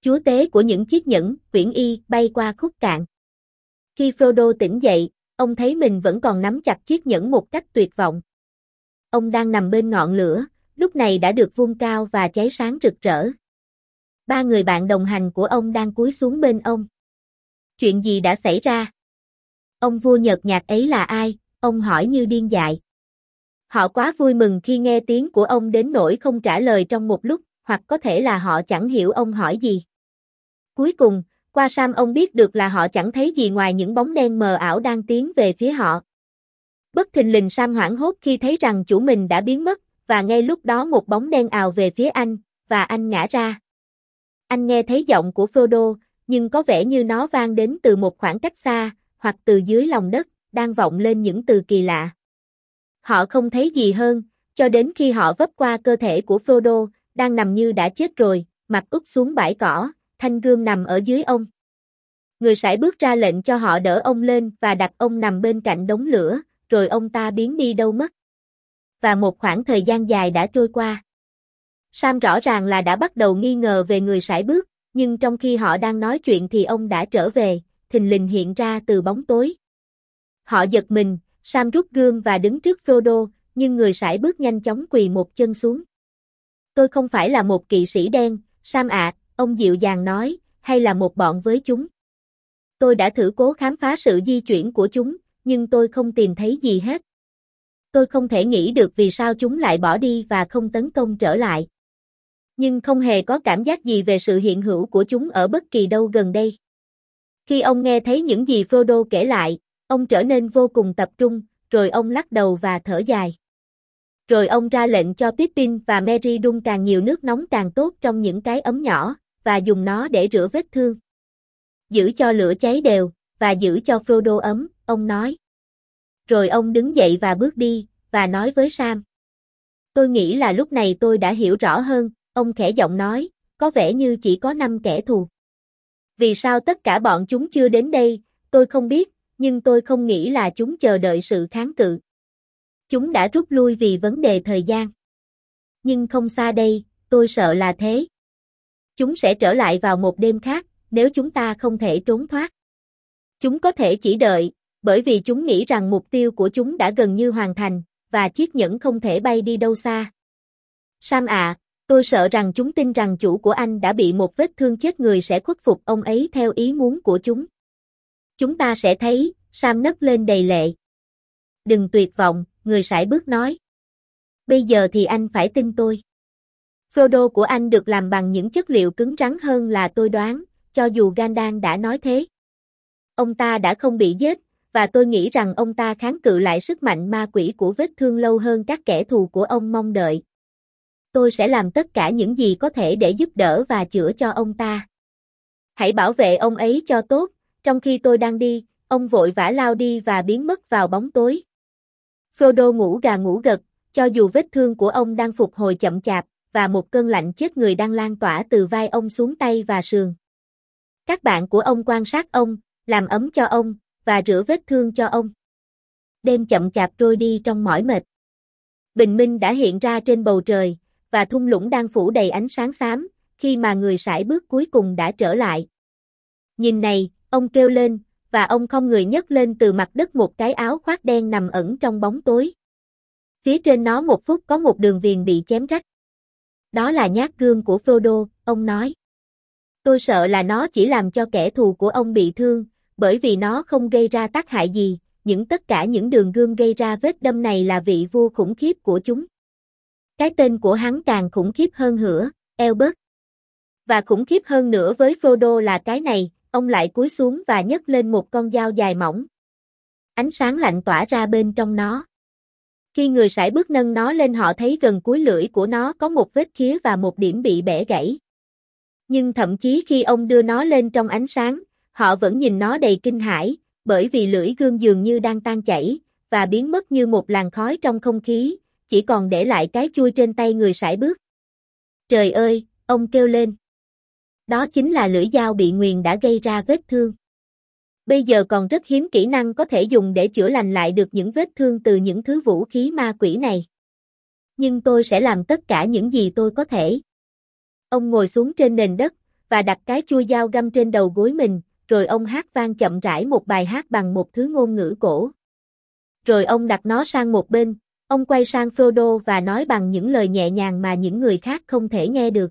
chúa tế của những chiếc nhẫn, quyển y, bay qua khúc cạn. Khi Frodo tỉnh dậy, ông thấy mình vẫn còn nắm chặt chiếc nhẫn một cách tuyệt vọng. Ông đang nằm bên ngọn lửa, lúc này đã được vung cao và cháy sáng rực rỡ. Ba người bạn đồng hành của ông đang cúi xuống bên ông. Chuyện gì đã xảy ra? Ông vua nhợt nhạt ấy là ai? Ông hỏi như điên dại. Họ quá vui mừng khi nghe tiếng của ông đến nỗi không trả lời trong một lúc, hoặc có thể là họ chẳng hiểu ông hỏi gì. Cuối cùng, qua Sam ông biết được là họ chẳng thấy gì ngoài những bóng đen mờ ảo đang tiến về phía họ. Bất thình lình Sam hoảng hốt khi thấy rằng chủ mình đã biến mất, và ngay lúc đó một bóng đen ào về phía anh, và anh ngã ra. Anh nghe thấy giọng của Frodo, nhưng có vẻ như nó vang đến từ một khoảng cách xa, hoặc từ dưới lòng đất, đang vọng lên những từ kỳ lạ. Họ không thấy gì hơn, cho đến khi họ vấp qua cơ thể của Frodo, đang nằm như đã chết rồi, mặt úp xuống bãi cỏ, thanh gươm nằm ở dưới ông. Người sải bước ra lệnh cho họ đỡ ông lên và đặt ông nằm bên cạnh đống lửa, rồi ông ta biến đi đâu mất. Và một khoảng thời gian dài đã trôi qua. Sam rõ ràng là đã bắt đầu nghi ngờ về người sải bước, nhưng trong khi họ đang nói chuyện thì ông đã trở về, thình lình hiện ra từ bóng tối. Họ giật mình, Sam rút gươm và đứng trước Frodo, nhưng người sải bước nhanh chóng quỳ một chân xuống. Tôi không phải là một kỵ sĩ đen, Sam ạ, ông dịu dàng nói, hay là một bọn với chúng. Tôi đã thử cố khám phá sự di chuyển của chúng, nhưng tôi không tìm thấy gì hết. Tôi không thể nghĩ được vì sao chúng lại bỏ đi và không tấn công trở lại. Nhưng không hề có cảm giác gì về sự hiện hữu của chúng ở bất kỳ đâu gần đây. Khi ông nghe thấy những gì Frodo kể lại, ông trở nên vô cùng tập trung, rồi ông lắc đầu và thở dài. Rồi ông ra lệnh cho Pippin và Merry đun càng nhiều nước nóng càng tốt trong những cái ấm nhỏ, và dùng nó để rửa vết thương. Giữ cho lửa cháy đều, và giữ cho Frodo ấm, ông nói. Rồi ông đứng dậy và bước đi, và nói với Sam. Tôi nghĩ là lúc này tôi đã hiểu rõ hơn, ông khẽ giọng nói, có vẻ như chỉ có 5 kẻ thù. Vì sao tất cả bọn chúng chưa đến đây, tôi không biết, nhưng tôi không nghĩ là chúng chờ đợi sự kháng cự. Chúng đã rút lui vì vấn đề thời gian. Nhưng không xa đây, tôi sợ là thế. Chúng sẽ trở lại vào một đêm khác, nếu chúng ta không thể trốn thoát. Chúng có thể chỉ đợi, bởi vì chúng nghĩ rằng mục tiêu của chúng đã gần như hoàn thành, và chiếc nhẫn không thể bay đi đâu xa. Sam ạ, tôi sợ rằng chúng tin rằng chủ của anh đã bị một vết thương chết người sẽ khuất phục ông ấy theo ý muốn của chúng. Chúng ta sẽ thấy, Sam nấc lên đầy lệ. Đừng tuyệt vọng, người sải bước nói. Bây giờ thì anh phải tin tôi. Frodo của anh được làm bằng những chất liệu cứng rắn hơn là tôi đoán, cho dù Gandalf đã nói thế. Ông ta đã không bị giết, và tôi nghĩ rằng ông ta kháng cự lại sức mạnh ma quỷ của vết thương lâu hơn các kẻ thù của ông mong đợi. Tôi sẽ làm tất cả những gì có thể để giúp đỡ và chữa cho ông ta. Hãy bảo vệ ông ấy cho tốt, trong khi tôi đang đi, ông vội vã lao đi và biến mất vào bóng tối. Frodo ngủ gà ngủ gật, cho dù vết thương của ông đang phục hồi chậm chạp, và một cơn lạnh chết người đang lan tỏa từ vai ông xuống tay và sườn. Các bạn của ông quan sát ông, làm ấm cho ông, và rửa vết thương cho ông. Đêm chậm chạp trôi đi trong mỏi mệt. Bình minh đã hiện ra trên bầu trời, và thung lũng đang phủ đầy ánh sáng xám, khi mà người sải bước cuối cùng đã trở lại. Nhìn này, ông kêu lên, và ông không người nhấc lên từ mặt đất một cái áo khoác đen nằm ẩn trong bóng tối. Phía trên nó một phút có một đường viền bị chém rách. Đó là nhát gươm của Frodo, ông nói. Tôi sợ là nó chỉ làm cho kẻ thù của ông bị thương, bởi vì nó không gây ra tác hại gì, tất cả những đường gươm gây ra vết đâm này là vị vua khủng khiếp của chúng. Cái tên của hắn càng khủng khiếp hơn nữa, Albert. Và khủng khiếp hơn nữa với Frodo là cái này, ông lại cúi xuống và nhấc lên một con dao dài mỏng. Ánh sáng lạnh tỏa ra bên trong nó. Khi người sải bước nâng nó lên họ thấy gần cuối lưỡi của nó có một vết khía và một điểm bị bẻ gãy. Nhưng thậm chí khi ông đưa nó lên trong ánh sáng, họ vẫn nhìn nó đầy kinh hãi, bởi vì lưỡi gươm dường như đang tan chảy, và biến mất như một làn khói trong không khí, chỉ còn để lại cái chuôi trên tay người sải bước. Trời ơi, ông kêu lên. Đó chính là lưỡi dao bị nguyền đã gây ra vết thương. Bây giờ còn rất hiếm kỹ năng có thể dùng để chữa lành lại được những vết thương từ những thứ vũ khí ma quỷ này. Nhưng tôi sẽ làm tất cả những gì tôi có thể. Ông ngồi xuống trên nền đất, và đặt cái chuôi dao găm trên đầu gối mình, rồi ông hát vang chậm rãi một bài hát bằng một thứ ngôn ngữ cổ. Rồi ông đặt nó sang một bên, ông quay sang Frodo và nói bằng những lời nhẹ nhàng mà những người khác không thể nghe được.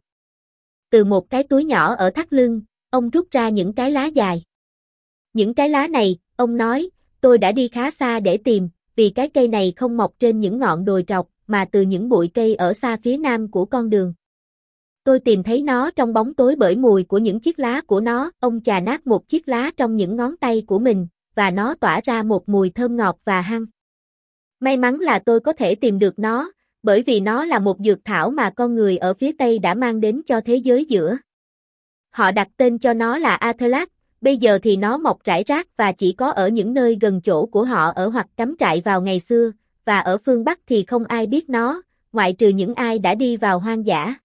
Từ một cái túi nhỏ ở thắt lưng, ông rút ra những cái lá dài. Những cái lá này, ông nói, tôi đã đi khá xa để tìm, vì cái cây này không mọc trên những ngọn đồi trọc, mà từ những bụi cây ở xa phía nam của con đường. Tôi tìm thấy nó trong bóng tối bởi mùi của những chiếc lá của nó. Ông chà nát một chiếc lá trong những ngón tay của mình, và nó tỏa ra một mùi thơm ngọt và hăng. May mắn là tôi có thể tìm được nó, bởi vì nó là một dược thảo mà con người ở phía Tây đã mang đến cho thế giới giữa. Họ đặt tên cho nó là Athelac, bây giờ thì nó mọc rải rác và chỉ có ở những nơi gần chỗ của họ ở hoặc cắm trại vào ngày xưa, và ở phương Bắc thì không ai biết nó, ngoại trừ những ai đã đi vào hoang dã.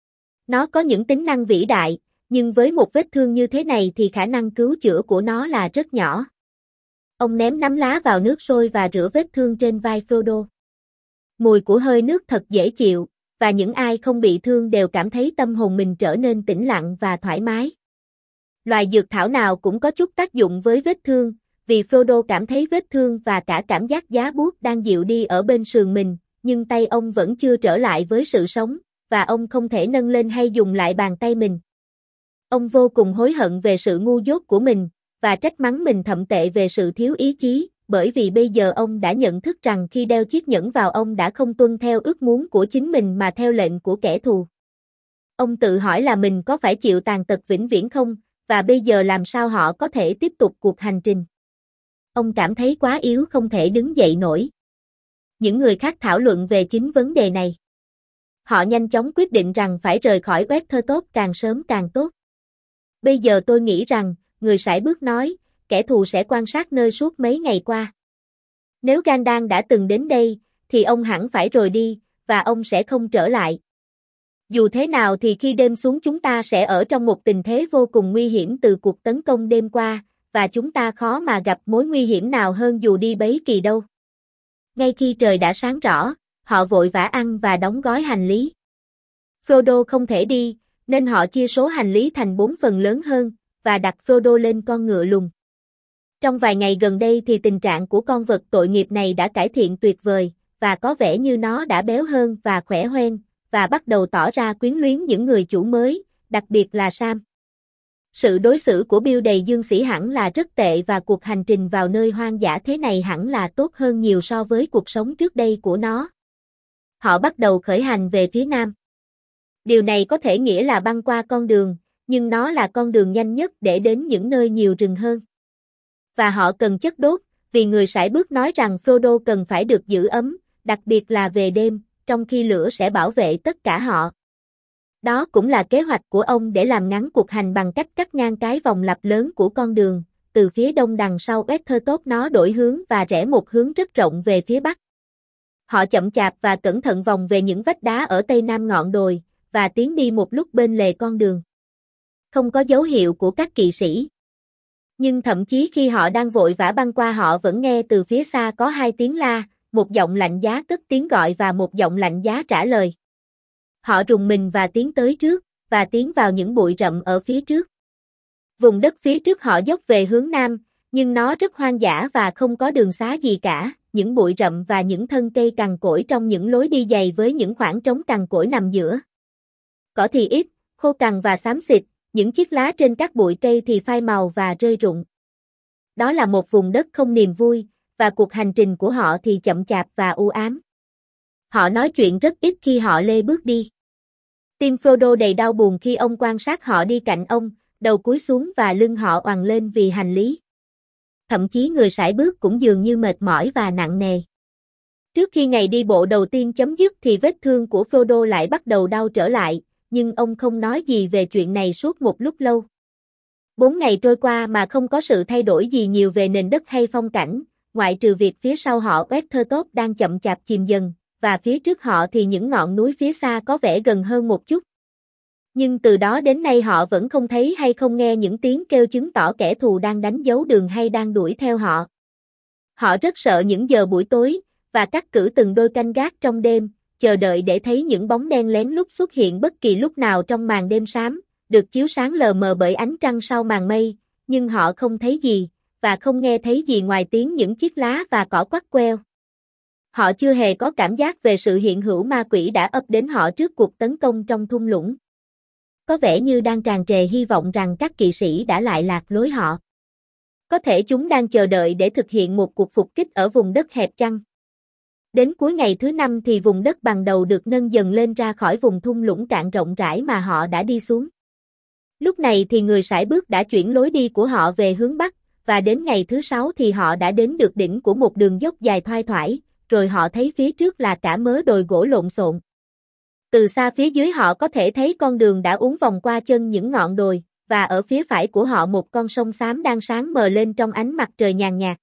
Nó có những tính năng vĩ đại, nhưng với một vết thương như thế này thì khả năng cứu chữa của nó là rất nhỏ. Ông ném nắm lá vào nước sôi và rửa vết thương trên vai Frodo. Mùi của hơi nước thật dễ chịu, và những ai không bị thương đều cảm thấy tâm hồn mình trở nên tĩnh lặng và thoải mái. Loài dược thảo nào cũng có chút tác dụng với vết thương, vì Frodo cảm thấy vết thương và cả cảm giác giá buốt đang dịu đi ở bên sườn mình, nhưng tay ông vẫn chưa trở lại với sự sống, và ông không thể nâng lên hay dùng lại bàn tay mình. Ông vô cùng hối hận về sự ngu dốt của mình, và trách mắng mình thậm tệ về sự thiếu ý chí, bởi vì bây giờ ông đã nhận thức rằng khi đeo chiếc nhẫn vào ông đã không tuân theo ước muốn của chính mình mà theo lệnh của kẻ thù. Ông tự hỏi là mình có phải chịu tàn tật vĩnh viễn không, và bây giờ làm sao họ có thể tiếp tục cuộc hành trình. Ông cảm thấy quá yếu không thể đứng dậy nổi. Những người khác thảo luận về chính vấn đề này. Họ nhanh chóng quyết định rằng phải rời khỏi Weathertop càng sớm càng tốt. Bây giờ tôi nghĩ rằng, người sải bước nói, kẻ thù sẽ quan sát nơi suốt mấy ngày qua. Nếu Gandalf đã từng đến đây, thì ông hẳn phải rồi đi, và ông sẽ không trở lại. Dù thế nào thì khi đêm xuống chúng ta sẽ ở trong một tình thế vô cùng nguy hiểm từ cuộc tấn công đêm qua, và chúng ta khó mà gặp mối nguy hiểm nào hơn dù đi bấy kỳ đâu. Ngay khi trời đã sáng rõ, họ vội vã ăn và đóng gói hành lý. Frodo không thể đi, nên họ chia số hành lý thành 4 phần lớn hơn, và đặt Frodo lên con ngựa lùn. Trong vài ngày gần đây thì tình trạng của con vật tội nghiệp này đã cải thiện tuyệt vời, và có vẻ như nó đã béo hơn và khỏe hoen, và bắt đầu tỏ ra quyến luyến những người chủ mới, đặc biệt là Sam. Sự đối xử của Bill đầy dương sĩ hẳn là rất tệ và cuộc hành trình vào nơi hoang dã thế này hẳn là tốt hơn nhiều so với cuộc sống trước đây của nó. Họ bắt đầu khởi hành về phía nam. Điều này có thể nghĩa là băng qua con đường, nhưng nó là con đường nhanh nhất để đến những nơi nhiều rừng hơn. Và họ cần chất đốt, vì người sải bước nói rằng Frodo cần phải được giữ ấm, đặc biệt là về đêm, trong khi lửa sẽ bảo vệ tất cả họ. Đó cũng là kế hoạch của ông để làm ngắn cuộc hành bằng cách cắt ngang cái vòng lặp lớn của con đường, từ phía đông đằng sau Weathertop nó đổi hướng và rẽ một hướng rất rộng về phía bắc. Họ chậm chạp và cẩn thận vòng về những vách đá ở tây nam ngọn đồi, và tiến đi một lúc bên lề con đường. Không có dấu hiệu của các kỵ sĩ. Nhưng thậm chí khi họ đang vội vã băng qua họ vẫn nghe từ phía xa có 2 tiếng la, một giọng lạnh giá cất tiếng gọi và một giọng lạnh giá trả lời. Họ rùng mình và tiến tới trước, và tiến vào những bụi rậm ở phía trước. Vùng đất phía trước họ dốc về hướng nam, nhưng nó rất hoang dã và không có đường xá gì cả, những bụi rậm và những thân cây cằn cỗi trong những lối đi dày với những khoảng trống cằn cỗi nằm giữa. Cỏ thì ít, khô cằn và xám xịt, những chiếc lá trên các bụi cây thì phai màu và rơi rụng. Đó là một vùng đất không niềm vui, và cuộc hành trình của họ thì chậm chạp và u ám. Họ nói chuyện rất ít khi họ lê bước đi. Tim Frodo đầy đau buồn khi ông quan sát họ đi cạnh ông, đầu cúi xuống và lưng họ oằn lên vì hành lý. Thậm chí người sải bước cũng dường như mệt mỏi và nặng nề. Trước khi ngày đi bộ đầu tiên chấm dứt thì vết thương của Frodo lại bắt đầu đau trở lại, nhưng ông không nói gì về chuyện này suốt một lúc lâu. 4 ngày trôi qua mà không có sự thay đổi gì nhiều về nền đất hay phong cảnh, ngoại trừ việc phía sau họ Weathertop đang chậm chạp chìm dần, và phía trước họ thì những ngọn núi phía xa có vẻ gần hơn một chút. Nhưng từ đó đến nay họ vẫn không thấy hay không nghe những tiếng kêu chứng tỏ kẻ thù đang đánh dấu đường hay đang đuổi theo họ. Họ rất sợ những giờ buổi tối, và cắt cử từng đôi canh gác trong đêm, chờ đợi để thấy những bóng đen lén lút xuất hiện bất kỳ lúc nào trong màn đêm xám, được chiếu sáng lờ mờ bởi ánh trăng sau màn mây, nhưng họ không thấy gì, và không nghe thấy gì ngoài tiếng những chiếc lá và cỏ quắt queo. Họ chưa hề có cảm giác về sự hiện hữu ma quỷ đã ập đến họ trước cuộc tấn công trong thung lũng. Có vẻ như đang tràn trề hy vọng rằng các kỵ sĩ đã lại lạc lối họ. Có thể chúng đang chờ đợi để thực hiện một cuộc phục kích ở vùng đất hẹp chăng? Đến cuối ngày thứ 5 thì vùng đất bằng đầu được nâng dần lên ra khỏi vùng thung lũng cạn rộng rãi mà họ đã đi xuống. Lúc này thì người sải bước đã chuyển lối đi của họ về hướng Bắc, và đến ngày thứ 6 thì họ đã đến được đỉnh của một đường dốc dài thoai thoải, rồi họ thấy phía trước là cả mớ đồi gỗ lộn xộn. Từ xa phía dưới họ có thể thấy con đường đã uốn vòng qua chân những ngọn đồi, và ở phía phải của họ một con sông xám đang sáng mờ lên trong ánh mặt trời nhàn nhạt.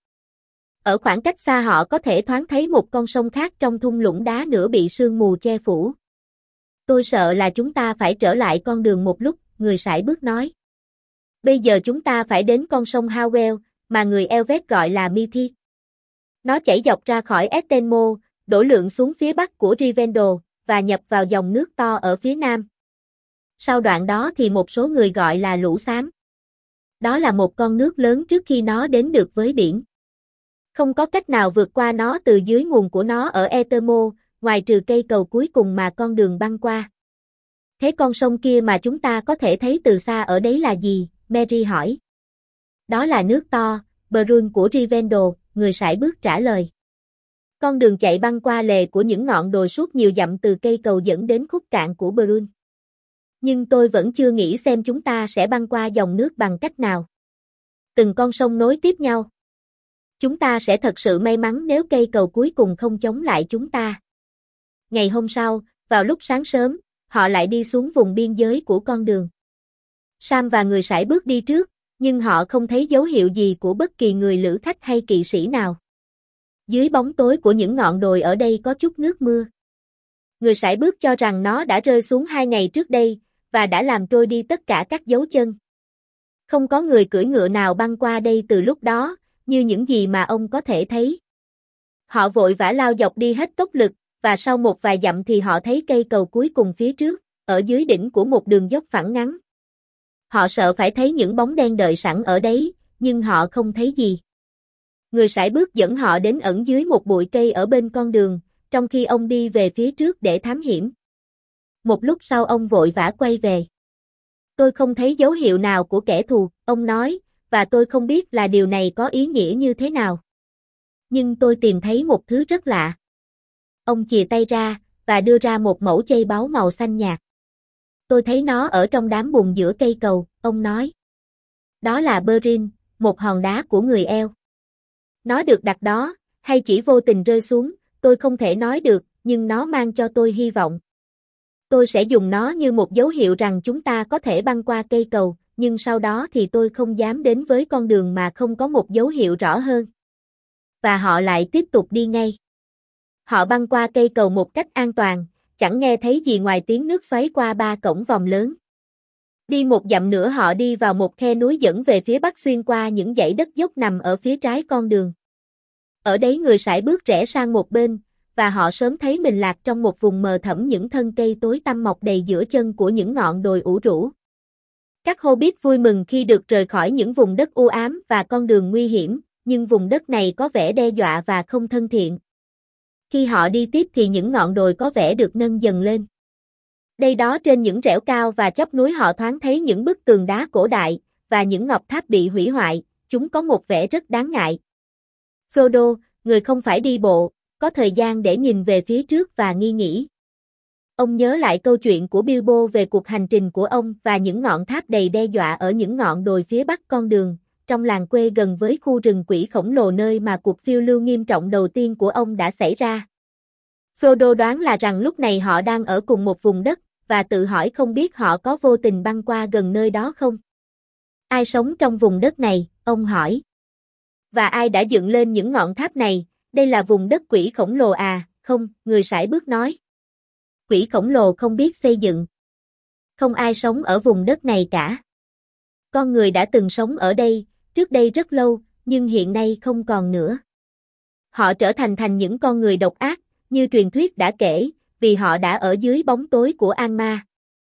Ở khoảng cách xa họ có thể thoáng thấy một con sông khác trong thung lũng đá nữa bị sương mù che phủ. Tôi sợ là chúng ta phải trở lại con đường một lúc, người sải bước nói. Bây giờ chúng ta phải đến con sông Howell, mà người Elvet gọi là Mithi. Nó chảy dọc ra khỏi Estenmo, đổ lượn xuống phía bắc của Rivendell, và nhập vào dòng nước to ở phía nam. Sau đoạn đó thì một số người gọi là Lũ Xám. Đó là một con nước lớn trước khi nó đến được với biển. Không có cách nào vượt qua nó từ dưới nguồn của nó ở Etermo, ngoài trừ cây cầu cuối cùng mà con đường băng qua. Thế con sông kia mà chúng ta có thể thấy từ xa ở đấy là gì? Mary hỏi. Đó là nước to, Brun của Rivendell, người sải bước trả lời. Con đường chạy băng qua lề của những ngọn đồi suốt nhiều dặm từ cây cầu dẫn đến khúc cạn của Brun. Nhưng tôi vẫn chưa nghĩ xem chúng ta sẽ băng qua dòng nước bằng cách nào. Từng con sông nối tiếp nhau. Chúng ta sẽ thật sự may mắn nếu cây cầu cuối cùng không chống lại chúng ta. Ngày hôm sau, vào lúc sáng sớm, họ lại đi xuống vùng biên giới của con đường. Sam và người sải bước đi trước, nhưng họ không thấy dấu hiệu gì của bất kỳ người lữ khách hay kỵ sĩ nào. Dưới bóng tối của những ngọn đồi ở đây có chút nước mưa. Người sải bước cho rằng nó đã rơi xuống 2 ngày trước đây, và đã làm trôi đi tất cả các dấu chân. Không có người cưỡi ngựa nào băng qua đây từ lúc đó, như những gì mà ông có thể thấy. Họ vội vã lao dọc đi hết tốc lực, và sau một vài dặm thì họ thấy cây cầu cuối cùng phía trước, ở dưới đỉnh của một đường dốc phẳng ngắn. Họ sợ phải thấy những bóng đen đợi sẵn ở đấy, nhưng họ không thấy gì. Người sải bước dẫn họ đến ẩn dưới một bụi cây ở bên con đường, trong khi ông đi về phía trước để thám hiểm. Một lúc sau ông vội vã quay về. Tôi không thấy dấu hiệu nào của kẻ thù, ông nói, và tôi không biết là điều này có ý nghĩa như thế nào. Nhưng tôi tìm thấy một thứ rất lạ. Ông chìa tay ra, và đưa ra một mẩu chây báu màu xanh nhạt. Tôi thấy nó ở trong đám bùn giữa cây cầu, ông nói. Đó là Berrin, một hòn đá của người eo. Nó được đặt đó, hay chỉ vô tình rơi xuống, tôi không thể nói được, nhưng nó mang cho tôi hy vọng. Tôi sẽ dùng nó như một dấu hiệu rằng chúng ta có thể băng qua cây cầu, nhưng sau đó thì tôi không dám đến với con đường mà không có một dấu hiệu rõ hơn. Và họ lại tiếp tục đi ngay. Họ băng qua cây cầu một cách an toàn, chẳng nghe thấy gì ngoài tiếng nước xoáy qua 3 cổng vòm lớn. Đi một dặm nữa họ đi vào một khe núi dẫn về phía bắc xuyên qua những dãy đất dốc nằm ở phía trái con đường. Ở đấy người sải bước rẽ sang một bên, và họ sớm thấy mình lạc trong một vùng mờ thẫm những thân cây tối tăm mọc đầy giữa chân của những ngọn đồi ủ rũ. Các Hobbit vui mừng khi được rời khỏi những vùng đất u ám và con đường nguy hiểm, nhưng vùng đất này có vẻ đe dọa và không thân thiện. Khi họ đi tiếp thì những ngọn đồi có vẻ được nâng dần lên. Đây đó trên những rẽo cao và chóp núi họ thoáng thấy những bức tường đá cổ đại, và những ngọc tháp bị hủy hoại, chúng có một vẻ rất đáng ngại. Frodo, người không phải đi bộ, có thời gian để nhìn về phía trước và nghi nghĩ. Ông nhớ lại câu chuyện của Bilbo về cuộc hành trình của ông và những ngọn tháp đầy đe dọa ở những ngọn đồi phía bắc con đường, trong làng quê gần với khu rừng quỷ khổng lồ nơi mà cuộc phiêu lưu nghiêm trọng đầu tiên của ông đã xảy ra. Frodo đoán là rằng lúc này họ đang ở cùng một vùng đất, và tự hỏi không biết họ có vô tình băng qua gần nơi đó không. Ai sống trong vùng đất này, ông hỏi. Và ai đã dựng lên những ngọn tháp này, đây là vùng đất quỷ khổng lồ à, không, người sải bước nói. Quỷ khổng lồ không biết xây dựng. Không ai sống ở vùng đất này cả. Con người đã từng sống ở đây, trước đây rất lâu, nhưng hiện nay không còn nữa. Họ trở thành những con người độc ác, như truyền thuyết đã kể, vì họ đã ở dưới bóng tối của Angmar.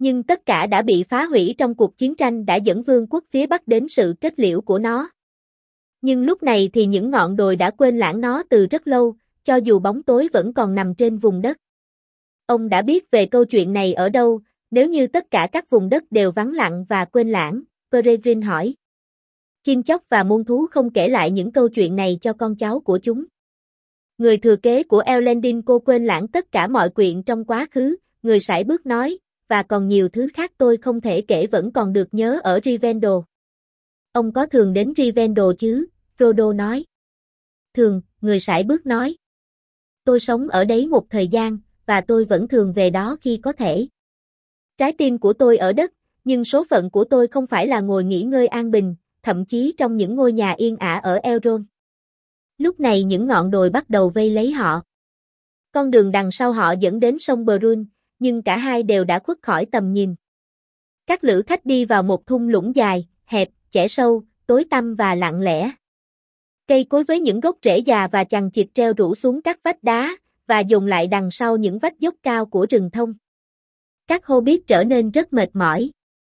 Nhưng tất cả đã bị phá hủy trong cuộc chiến tranh đã dẫn vương quốc phía Bắc đến sự kết liễu của nó. Nhưng lúc này thì những ngọn đồi đã quên lãng nó từ rất lâu, cho dù bóng tối vẫn còn nằm trên vùng đất. Ông đã biết về câu chuyện này ở đâu, nếu như tất cả các vùng đất đều vắng lặng và quên lãng, Peregrine hỏi. Chim chóc và muôn thú không kể lại những câu chuyện này cho con cháu của chúng. Người thừa kế của Elendil cô quên lãng tất cả mọi chuyện trong quá khứ, người sải bước nói, và còn nhiều thứ khác tôi không thể kể vẫn còn được nhớ ở Rivendell. Ông có thường đến Rivendell chứ? Frodo nói. Thường, người sải bước nói. Tôi sống ở đấy một thời gian, và tôi vẫn thường về đó khi có thể. Trái tim của tôi ở đất, nhưng số phận của tôi không phải là ngồi nghỉ ngơi an bình, thậm chí trong những ngôi nhà yên ả ở Elrond. Lúc này những ngọn đồi bắt đầu vây lấy họ. Con đường đằng sau họ dẫn đến sông Brun, nhưng cả hai đều đã khuất khỏi tầm nhìn. Các lữ khách đi vào một thung lũng dài, hẹp, chẻ sâu, tối tăm và lặng lẽ. Cây cối với những gốc rễ già và chằng chịt treo rủ xuống các vách đá, và dồn lại đằng sau những vách dốc cao của rừng thông. Các Hobbit trở nên rất mệt mỏi.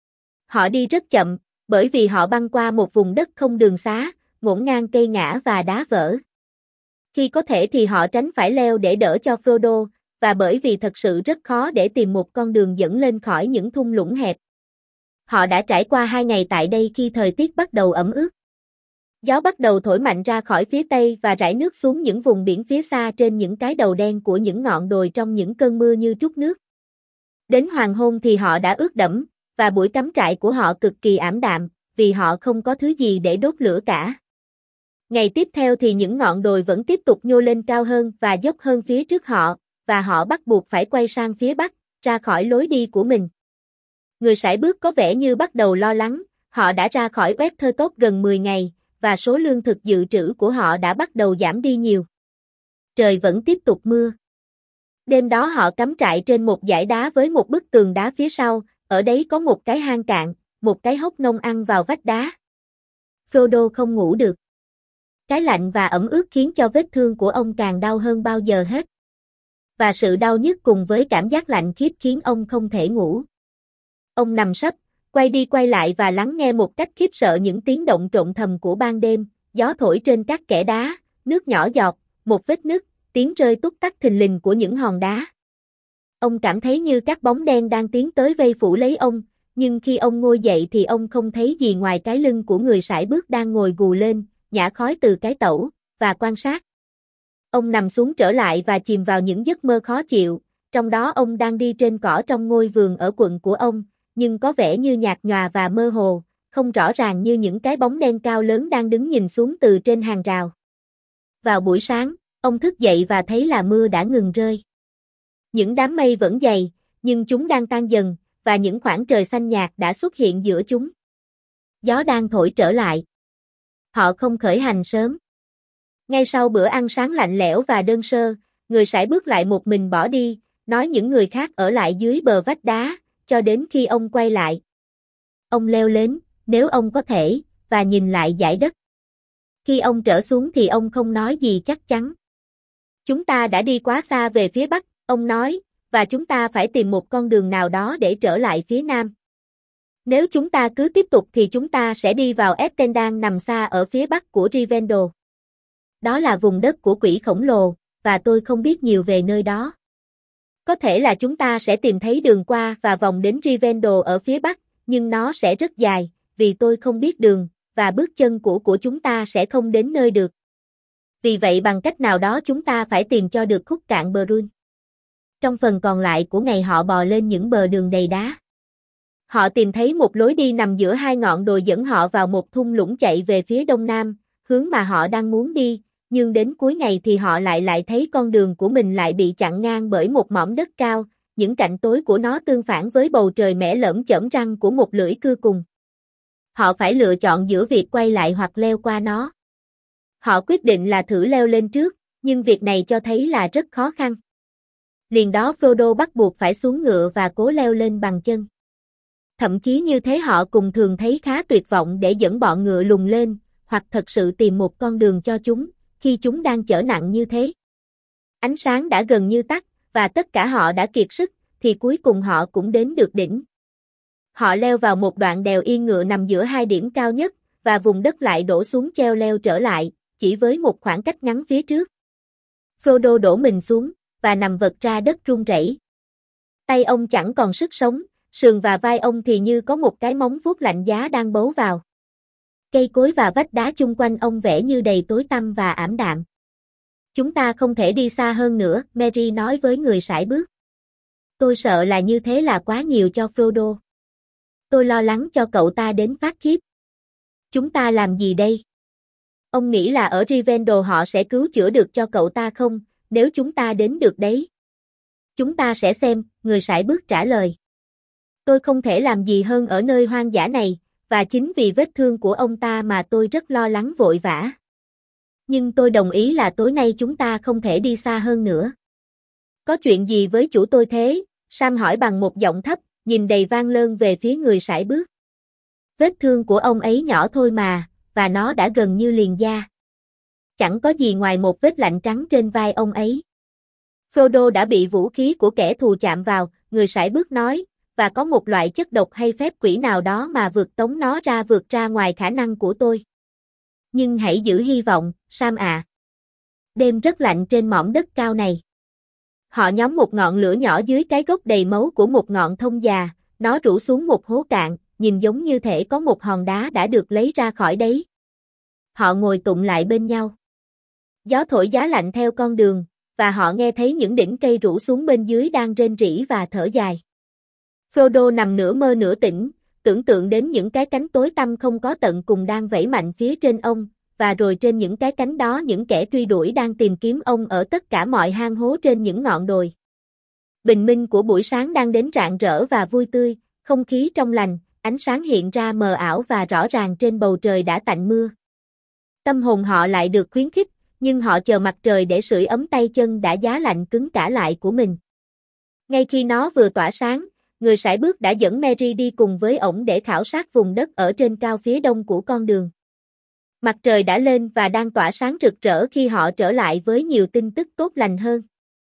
Họ đi rất chậm, bởi vì họ băng qua một vùng đất không đường xá, ngổn ngang cây ngã và đá vỡ. Khi có thể thì họ tránh phải leo để đỡ cho Frodo, và bởi vì thật sự rất khó để tìm một con đường dẫn lên khỏi những thung lũng hẹp. Họ đã trải qua 2 ngày tại đây khi thời tiết bắt đầu ẩm ướt. Gió bắt đầu thổi mạnh ra khỏi phía tây và rải nước xuống những vùng biển phía xa trên những cái đầu đen của những ngọn đồi trong những cơn mưa như trút nước. Đến hoàng hôn thì họ đã ướt đẫm, và buổi cắm trại của họ cực kỳ ảm đạm, vì họ không có thứ gì để đốt lửa cả. Ngày tiếp theo thì những ngọn đồi vẫn tiếp tục nhô lên cao hơn và dốc hơn phía trước họ, và họ bắt buộc phải quay sang phía bắc, ra khỏi lối đi của mình. Người sải bước có vẻ như bắt đầu lo lắng, họ đã ra khỏi Weathertop gần 10 ngày, và số lương thực dự trữ của họ đã bắt đầu giảm đi nhiều. Trời vẫn tiếp tục mưa. Đêm đó họ cắm trại trên một dải đá với một bức tường đá phía sau, ở đấy có một cái hang cạn, một cái hốc nông ăn vào vách đá. Frodo không ngủ được. Cái lạnh và ẩm ướt khiến cho vết thương của ông càng đau hơn bao giờ hết. Và sự đau nhức cùng với cảm giác lạnh khiếp khiến ông không thể ngủ. Ông nằm sấp, quay đi quay lại và lắng nghe một cách khiếp sợ những tiếng động trộn thầm của ban đêm, gió thổi trên các kẽ đá, nước nhỏ giọt, một vết nứt, tiếng rơi túc tắc thình lình của những hòn đá. Ông cảm thấy như các bóng đen đang tiến tới vây phủ lấy ông, nhưng khi ông ngồi dậy thì ông không thấy gì ngoài cái lưng của người sải bước đang ngồi gù lên, nhả khói từ cái tẩu, và quan sát. Ông nằm xuống trở lại và chìm vào những giấc mơ khó chịu, trong đó ông đang đi trên cỏ trong ngôi vườn ở quận của ông, nhưng có vẻ như nhạt nhòa và mơ hồ, không rõ ràng như những cái bóng đen cao lớn đang đứng nhìn xuống từ trên hàng rào. Vào buổi sáng, ông thức dậy và thấy là mưa đã ngừng rơi. Những đám mây vẫn dày, nhưng chúng đang tan dần, và những khoảng trời xanh nhạt đã xuất hiện giữa chúng. Gió đang thổi trở lại. Họ không khởi hành sớm. Ngay sau bữa ăn sáng lạnh lẽo và đơn sơ, người sải bước lại một mình bỏ đi, nói những người khác ở lại dưới bờ vách đá, cho đến khi ông quay lại. Ông leo lên, nếu ông có thể, và nhìn lại dải đất. Khi ông trở xuống thì ông không nói gì chắc chắn. Chúng ta đã đi quá xa về phía bắc, ông nói, và chúng ta phải tìm một con đường nào đó để trở lại phía nam. Nếu chúng ta cứ tiếp tục thì chúng ta sẽ đi vào Estendan nằm xa ở phía bắc của Rivendell. Đó là vùng đất của quỷ khổng lồ, và tôi không biết nhiều về nơi đó. Có thể là chúng ta sẽ tìm thấy đường qua và vòng đến Rivendell ở phía bắc, nhưng nó sẽ rất dài, vì tôi không biết đường, và bước chân của chúng ta sẽ không đến nơi được. Vì vậy bằng cách nào đó chúng ta phải tìm cho được khúc cạn Brun. Trong phần còn lại của ngày họ bò lên những bờ đường đầy đá. Họ tìm thấy một lối đi nằm giữa hai ngọn đồi dẫn họ vào một thung lũng chạy về phía đông nam, hướng mà họ đang muốn đi, nhưng đến cuối ngày thì họ lại thấy con đường của mình lại bị chặn ngang bởi một mỏm đất cao, những cạnh tối của nó tương phản với bầu trời mẻ lởm chởm răng của một lưỡi cưa cùng. Họ phải lựa chọn giữa việc quay lại hoặc leo qua nó. Họ quyết định là thử leo lên trước, nhưng việc này cho thấy là rất khó khăn. Liền đó Frodo bắt buộc phải xuống ngựa và cố leo lên bằng chân. Thậm chí như thế họ cùng thường thấy khá tuyệt vọng để dẫn bọn ngựa lùng lên, hoặc thật sự tìm một con đường cho chúng, khi chúng đang chở nặng như thế. Ánh sáng đã gần như tắt, và tất cả họ đã kiệt sức, thì cuối cùng họ cũng đến được đỉnh. Họ leo vào một đoạn đèo yên ngựa nằm giữa hai điểm cao nhất, và vùng đất lại đổ xuống treo leo trở lại, chỉ với một khoảng cách ngắn phía trước. Frodo đổ mình xuống, và nằm vật ra đất run rẩy. Tay ông chẳng còn sức sống, sườn và vai ông thì như có một cái móng vuốt lạnh giá đang bấu vào. Cây cối và vách đá chung quanh ông vẻ như đầy tối tăm và ảm đạm. Chúng ta không thể đi xa hơn nữa, Merry nói với người sải bước. Tôi sợ là như thế là quá nhiều cho Frodo. Tôi lo lắng cho cậu ta đến phát khiếp. Chúng ta làm gì đây? Ông nghĩ là ở Rivendell họ sẽ cứu chữa được cho cậu ta không, nếu chúng ta đến được đấy? Chúng ta sẽ xem, người sải bước trả lời. Tôi không thể làm gì hơn ở nơi hoang dã này, và chính vì vết thương của ông ta mà tôi rất lo lắng vội vã. Nhưng tôi đồng ý là tối nay chúng ta không thể đi xa hơn nữa. Có chuyện gì với chủ tôi thế? Sam hỏi bằng một giọng thấp, nhìn đầy van lơn về phía người sải bước. Vết thương của ông ấy nhỏ thôi mà, và nó đã gần như liền da. Chẳng có gì ngoài một vết lạnh trắng trên vai ông ấy. Frodo đã bị vũ khí của kẻ thù chạm vào, người sải bước nói, và có một loại chất độc hay phép quỷ nào đó mà vượt ra ngoài khả năng của tôi. Nhưng hãy giữ hy vọng, Sam ạ. Đêm rất lạnh trên mỏm đất cao này. Họ nhóm một ngọn lửa nhỏ dưới cái gốc đầy máu của một ngọn thông già, nó rủ xuống một hố cạn, nhìn giống như thể có một hòn đá đã được lấy ra khỏi đấy. Họ ngồi tụng lại bên nhau. Gió thổi giá lạnh theo con đường, và họ nghe thấy những đỉnh cây rủ xuống bên dưới đang rên rỉ và thở dài. Frodo nằm nửa mơ nửa tỉnh, tưởng tượng đến những cái cánh tối tăm không có tận cùng đang vẫy mạnh phía trên ông, và rồi trên những cái cánh đó những kẻ truy đuổi đang tìm kiếm ông ở tất cả mọi hang hố trên những ngọn đồi. Bình minh của buổi sáng đang đến rạng rỡ và vui tươi, không khí trong lành, ánh sáng hiện ra mờ ảo và rõ ràng trên bầu trời đã tạnh mưa. Tâm hồn họ lại được khuyến khích, nhưng họ chờ mặt trời để sưởi ấm tay chân đã giá lạnh cứng cả lại của mình. Ngay khi nó vừa tỏa sáng, người sải bước đã dẫn Merry đi cùng với ổng để khảo sát vùng đất ở trên cao phía đông của con đường. Mặt trời đã lên và đang tỏa sáng rực rỡ khi họ trở lại với nhiều tin tức tốt lành hơn.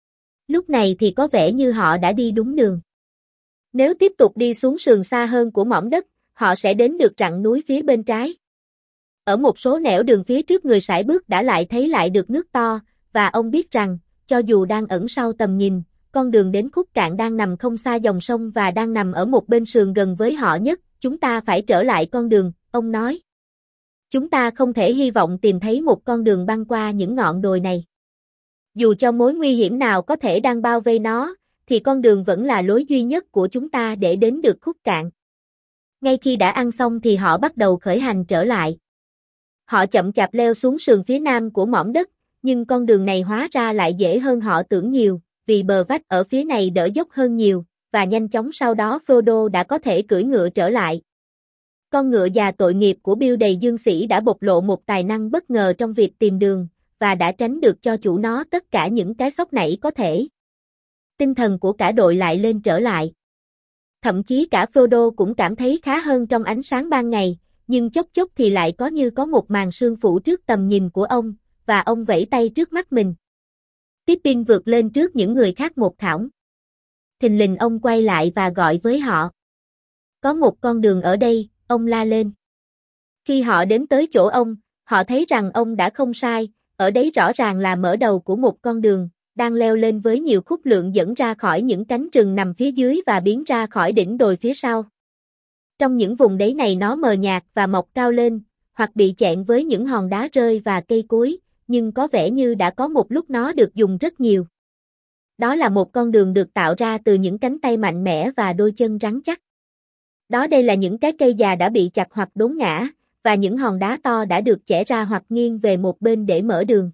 Lúc này thì có vẻ như họ đã đi đúng đường. Nếu tiếp tục đi xuống sườn xa hơn của mỏm đất, họ sẽ đến được rặng núi phía bên trái. Ở một số nẻo đường phía trước người sải bước đã lại thấy lại được nước to, và ông biết rằng, cho dù đang ẩn sau tầm nhìn, con đường đến khúc cạn đang nằm không xa dòng sông và đang nằm ở một bên sườn gần với họ nhất, chúng ta phải trở lại con đường, ông nói. Chúng ta không thể hy vọng tìm thấy một con đường băng qua những ngọn đồi này. Dù cho mối nguy hiểm nào có thể đang bao vây nó, thì con đường vẫn là lối duy nhất của chúng ta để đến được khúc cạn. Ngay khi đã ăn xong thì họ bắt đầu khởi hành trở lại. Họ chậm chạp leo xuống sườn phía nam của mỏm đất, nhưng con đường này hóa ra lại dễ hơn họ tưởng nhiều, vì bờ vách ở phía này đỡ dốc hơn nhiều, và nhanh chóng sau đó Frodo đã có thể cưỡi ngựa trở lại. Con ngựa già tội nghiệp của Bill đầy dương sĩ đã bộc lộ một tài năng bất ngờ trong việc tìm đường, và đã tránh được cho chủ nó tất cả những cái sóc nảy có thể. Tinh thần của cả đội lại lên trở lại. Thậm chí cả Frodo cũng cảm thấy khá hơn trong ánh sáng ban ngày, nhưng chốc chốc thì lại có như có một màn sương phủ trước tầm nhìn của ông, và ông vẫy tay trước mắt mình. Pippin vượt lên trước những người khác một thảo. Thình lình ông quay lại và gọi với họ. Có một con đường ở đây, ông la lên. Khi họ đến tới chỗ ông, họ thấy rằng ông đã không sai, ở đấy rõ ràng là mở đầu của một con đường, đang leo lên với nhiều khúc lượng dẫn ra khỏi những cánh rừng nằm phía dưới và biến ra khỏi đỉnh đồi phía sau. Trong những vùng đáy này nó mờ nhạt và mọc cao lên, hoặc bị chẹn với những hòn đá rơi và cây cối, nhưng có vẻ như đã có một lúc nó được dùng rất nhiều. Đó là một con đường được tạo ra từ những cánh tay mạnh mẽ và đôi chân rắn chắc. Đây là những cái cây già đã bị chặt hoặc đốn ngã, và những hòn đá to đã được chẻ ra hoặc nghiêng về một bên để mở đường.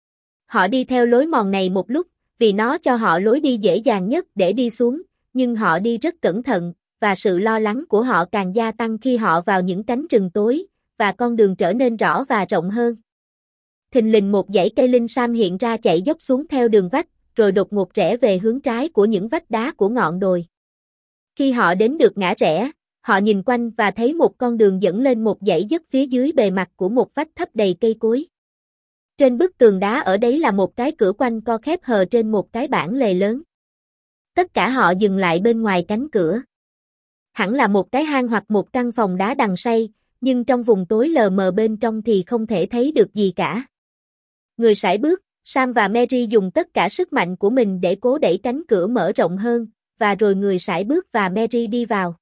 Họ đi theo lối mòn này một lúc, vì nó cho họ lối đi dễ dàng nhất để đi xuống, nhưng họ đi rất cẩn thận, và sự lo lắng của họ càng gia tăng khi họ vào những cánh rừng tối, và con đường trở nên rõ và rộng hơn. Thình lình một dãy cây linh sam hiện ra chạy dốc xuống theo đường vách, rồi đột ngột rẽ về hướng trái của những vách đá của ngọn đồi. Khi họ đến được ngã rẽ, họ nhìn quanh và thấy một con đường dẫn lên một dãy dốc phía dưới bề mặt của một vách thấp đầy cây cối. Trên bức tường đá ở đấy là một cái cửa quanh co khép hờ trên một cái bảng lề lớn. Tất cả họ dừng lại bên ngoài cánh cửa. Hẳn là một cái hang hoặc một căn phòng đá đằng say, nhưng trong vùng tối lờ mờ bên trong thì không thể thấy được gì cả. Người sải bước, Sam và Mary dùng tất cả sức mạnh của mình để cố đẩy cánh cửa mở rộng hơn, và rồi người sải bước và Mary đi vào.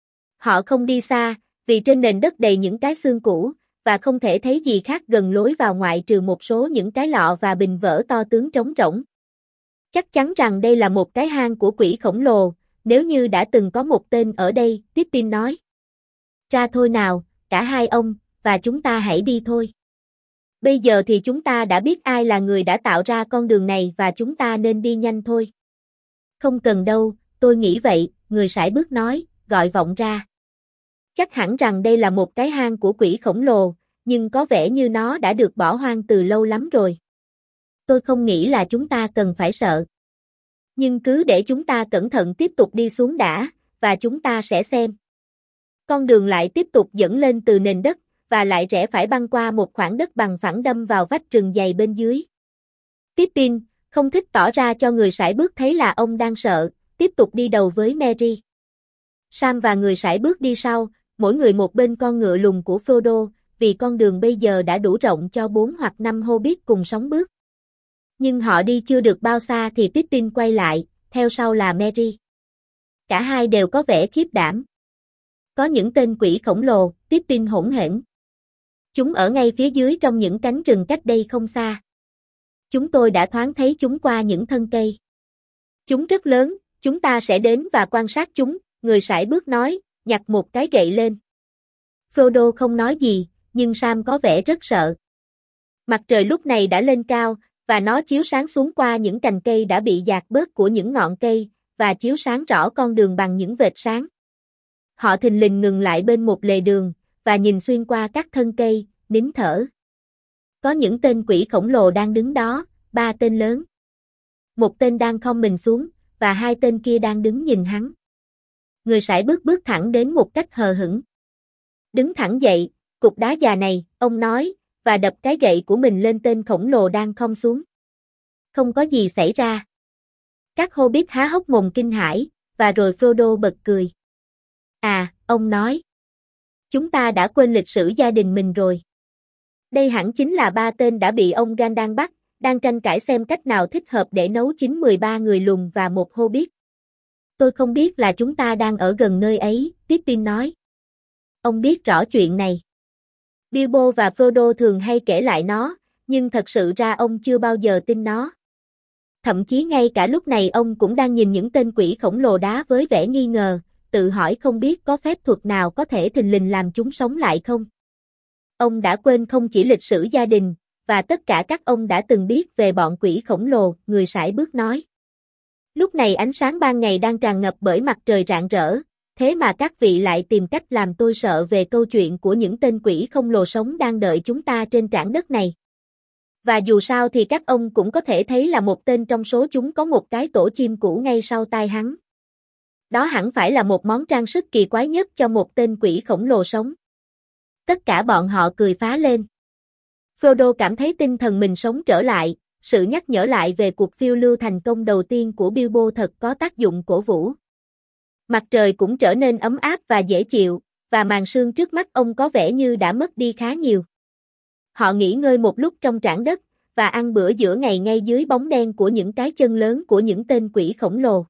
Họ không đi xa, vì trên nền đất đầy những cái xương cũ, và không thể thấy gì khác gần lối vào ngoại trừ một số những cái lọ và bình vỡ to tướng trống rỗng. Chắc chắn rằng đây là một cái hang của quỷ khổng lồ, nếu như đã từng có một tên ở đây, Pippin nói. Ra thôi nào, cả hai ông, và chúng ta hãy đi thôi. Bây giờ thì chúng ta đã biết ai là người đã tạo ra con đường này và chúng ta nên đi nhanh thôi. Không cần đâu, tôi nghĩ vậy, người sải bước nói, gọi vọng ra. Chắc hẳn rằng đây là một cái hang của quỷ khổng lồ, nhưng có vẻ như nó đã được bỏ hoang từ lâu lắm rồi. Tôi không nghĩ là chúng ta cần phải sợ. Nhưng cứ để chúng ta cẩn thận tiếp tục đi xuống đã, và chúng ta sẽ xem. Con đường lại tiếp tục dẫn lên từ nền đất, và lại rẽ phải băng qua một khoảng đất bằng phẳng đâm vào vách rừng dày bên dưới. Pippin, không thích tỏ ra cho người sải bước thấy là ông đang sợ, tiếp tục đi đầu với Mary. Sam và người sải bước đi sau, mỗi người một bên con ngựa lùn của Frodo, vì con đường bây giờ đã đủ rộng cho 4 hoặc 5 Hobbit cùng sóng bước. Nhưng họ đi chưa được bao xa thì Pippin quay lại, theo sau là Merry. Cả hai đều có vẻ khiếp đảm. Có những tên quỷ khổng lồ, Pippin hỗn hển. Chúng ở ngay phía dưới trong những cánh rừng cách đây không xa. Chúng tôi đã thoáng thấy chúng qua những thân cây. Chúng rất lớn, chúng ta sẽ đến và quan sát chúng, người sải bước nói, nhặt một cái gậy lên. Frodo không nói gì, nhưng Sam có vẻ rất sợ. Mặt trời lúc này đã lên cao, và nó chiếu sáng xuống qua những cành cây đã bị dạt bớt của những ngọn cây, và chiếu sáng rõ con đường bằng những vệt sáng. Họ thình lình ngừng lại bên một lề đường, và nhìn xuyên qua các thân cây, nín thở. Có những tên quỷ khổng lồ đang đứng đó, 3 tên lớn. Một tên đang khom mình xuống, và 2 tên kia đang đứng nhìn hắn. Người sải bước thẳng đến một cách hờ hững. Đứng thẳng dậy, cục đá già này, ông nói, và đập cái gậy của mình lên tên khổng lồ đang khom xuống. Không có gì xảy ra. Các Hobbit há hốc mồm kinh hãi, và rồi Frodo bật cười. À, ông nói. Chúng ta đã quên lịch sử gia đình mình rồi. Đây hẳn chính là 3 tên đã bị ông Gandalf bắt, đang tranh cãi xem cách nào thích hợp để nấu chín 13 người lùn và một Hobbit. Tôi không biết là chúng ta đang ở gần nơi ấy, Pippin nói. Ông biết rõ chuyện này. Bilbo và Frodo thường hay kể lại nó, nhưng thật sự ra ông chưa bao giờ tin nó. Thậm chí ngay cả lúc này ông cũng đang nhìn những tên quỷ khổng lồ đá với vẻ nghi ngờ, tự hỏi không biết có phép thuật nào có thể thình lình làm chúng sống lại không. Ông đã quên không chỉ lịch sử gia đình, và tất cả các ông đã từng biết về bọn quỷ khổng lồ, người sải bước nói. Lúc này ánh sáng ban ngày đang tràn ngập bởi mặt trời rạng rỡ, thế mà các vị lại tìm cách làm tôi sợ về câu chuyện của những tên quỷ khổng lồ sống đang đợi chúng ta trên trảng đất này. Và dù sao thì các ông cũng có thể thấy là một tên trong số chúng có một cái tổ chim cũ ngay sau tai hắn. Đó hẳn phải là một món trang sức kỳ quái nhất cho một tên quỷ khổng lồ sống. Tất cả bọn họ cười phá lên. Frodo cảm thấy tinh thần mình sống trở lại, sự nhắc nhở lại về cuộc phiêu lưu thành công đầu tiên của Bilbo thật có tác dụng cổ vũ. Mặt trời cũng trở nên ấm áp và dễ chịu, và màn sương trước mắt ông có vẻ như đã mất đi khá nhiều. Họ nghỉ ngơi một lúc trong trảng đất, và ăn bữa giữa ngày ngay dưới bóng đen của những cái chân lớn của những tên quỷ khổng lồ.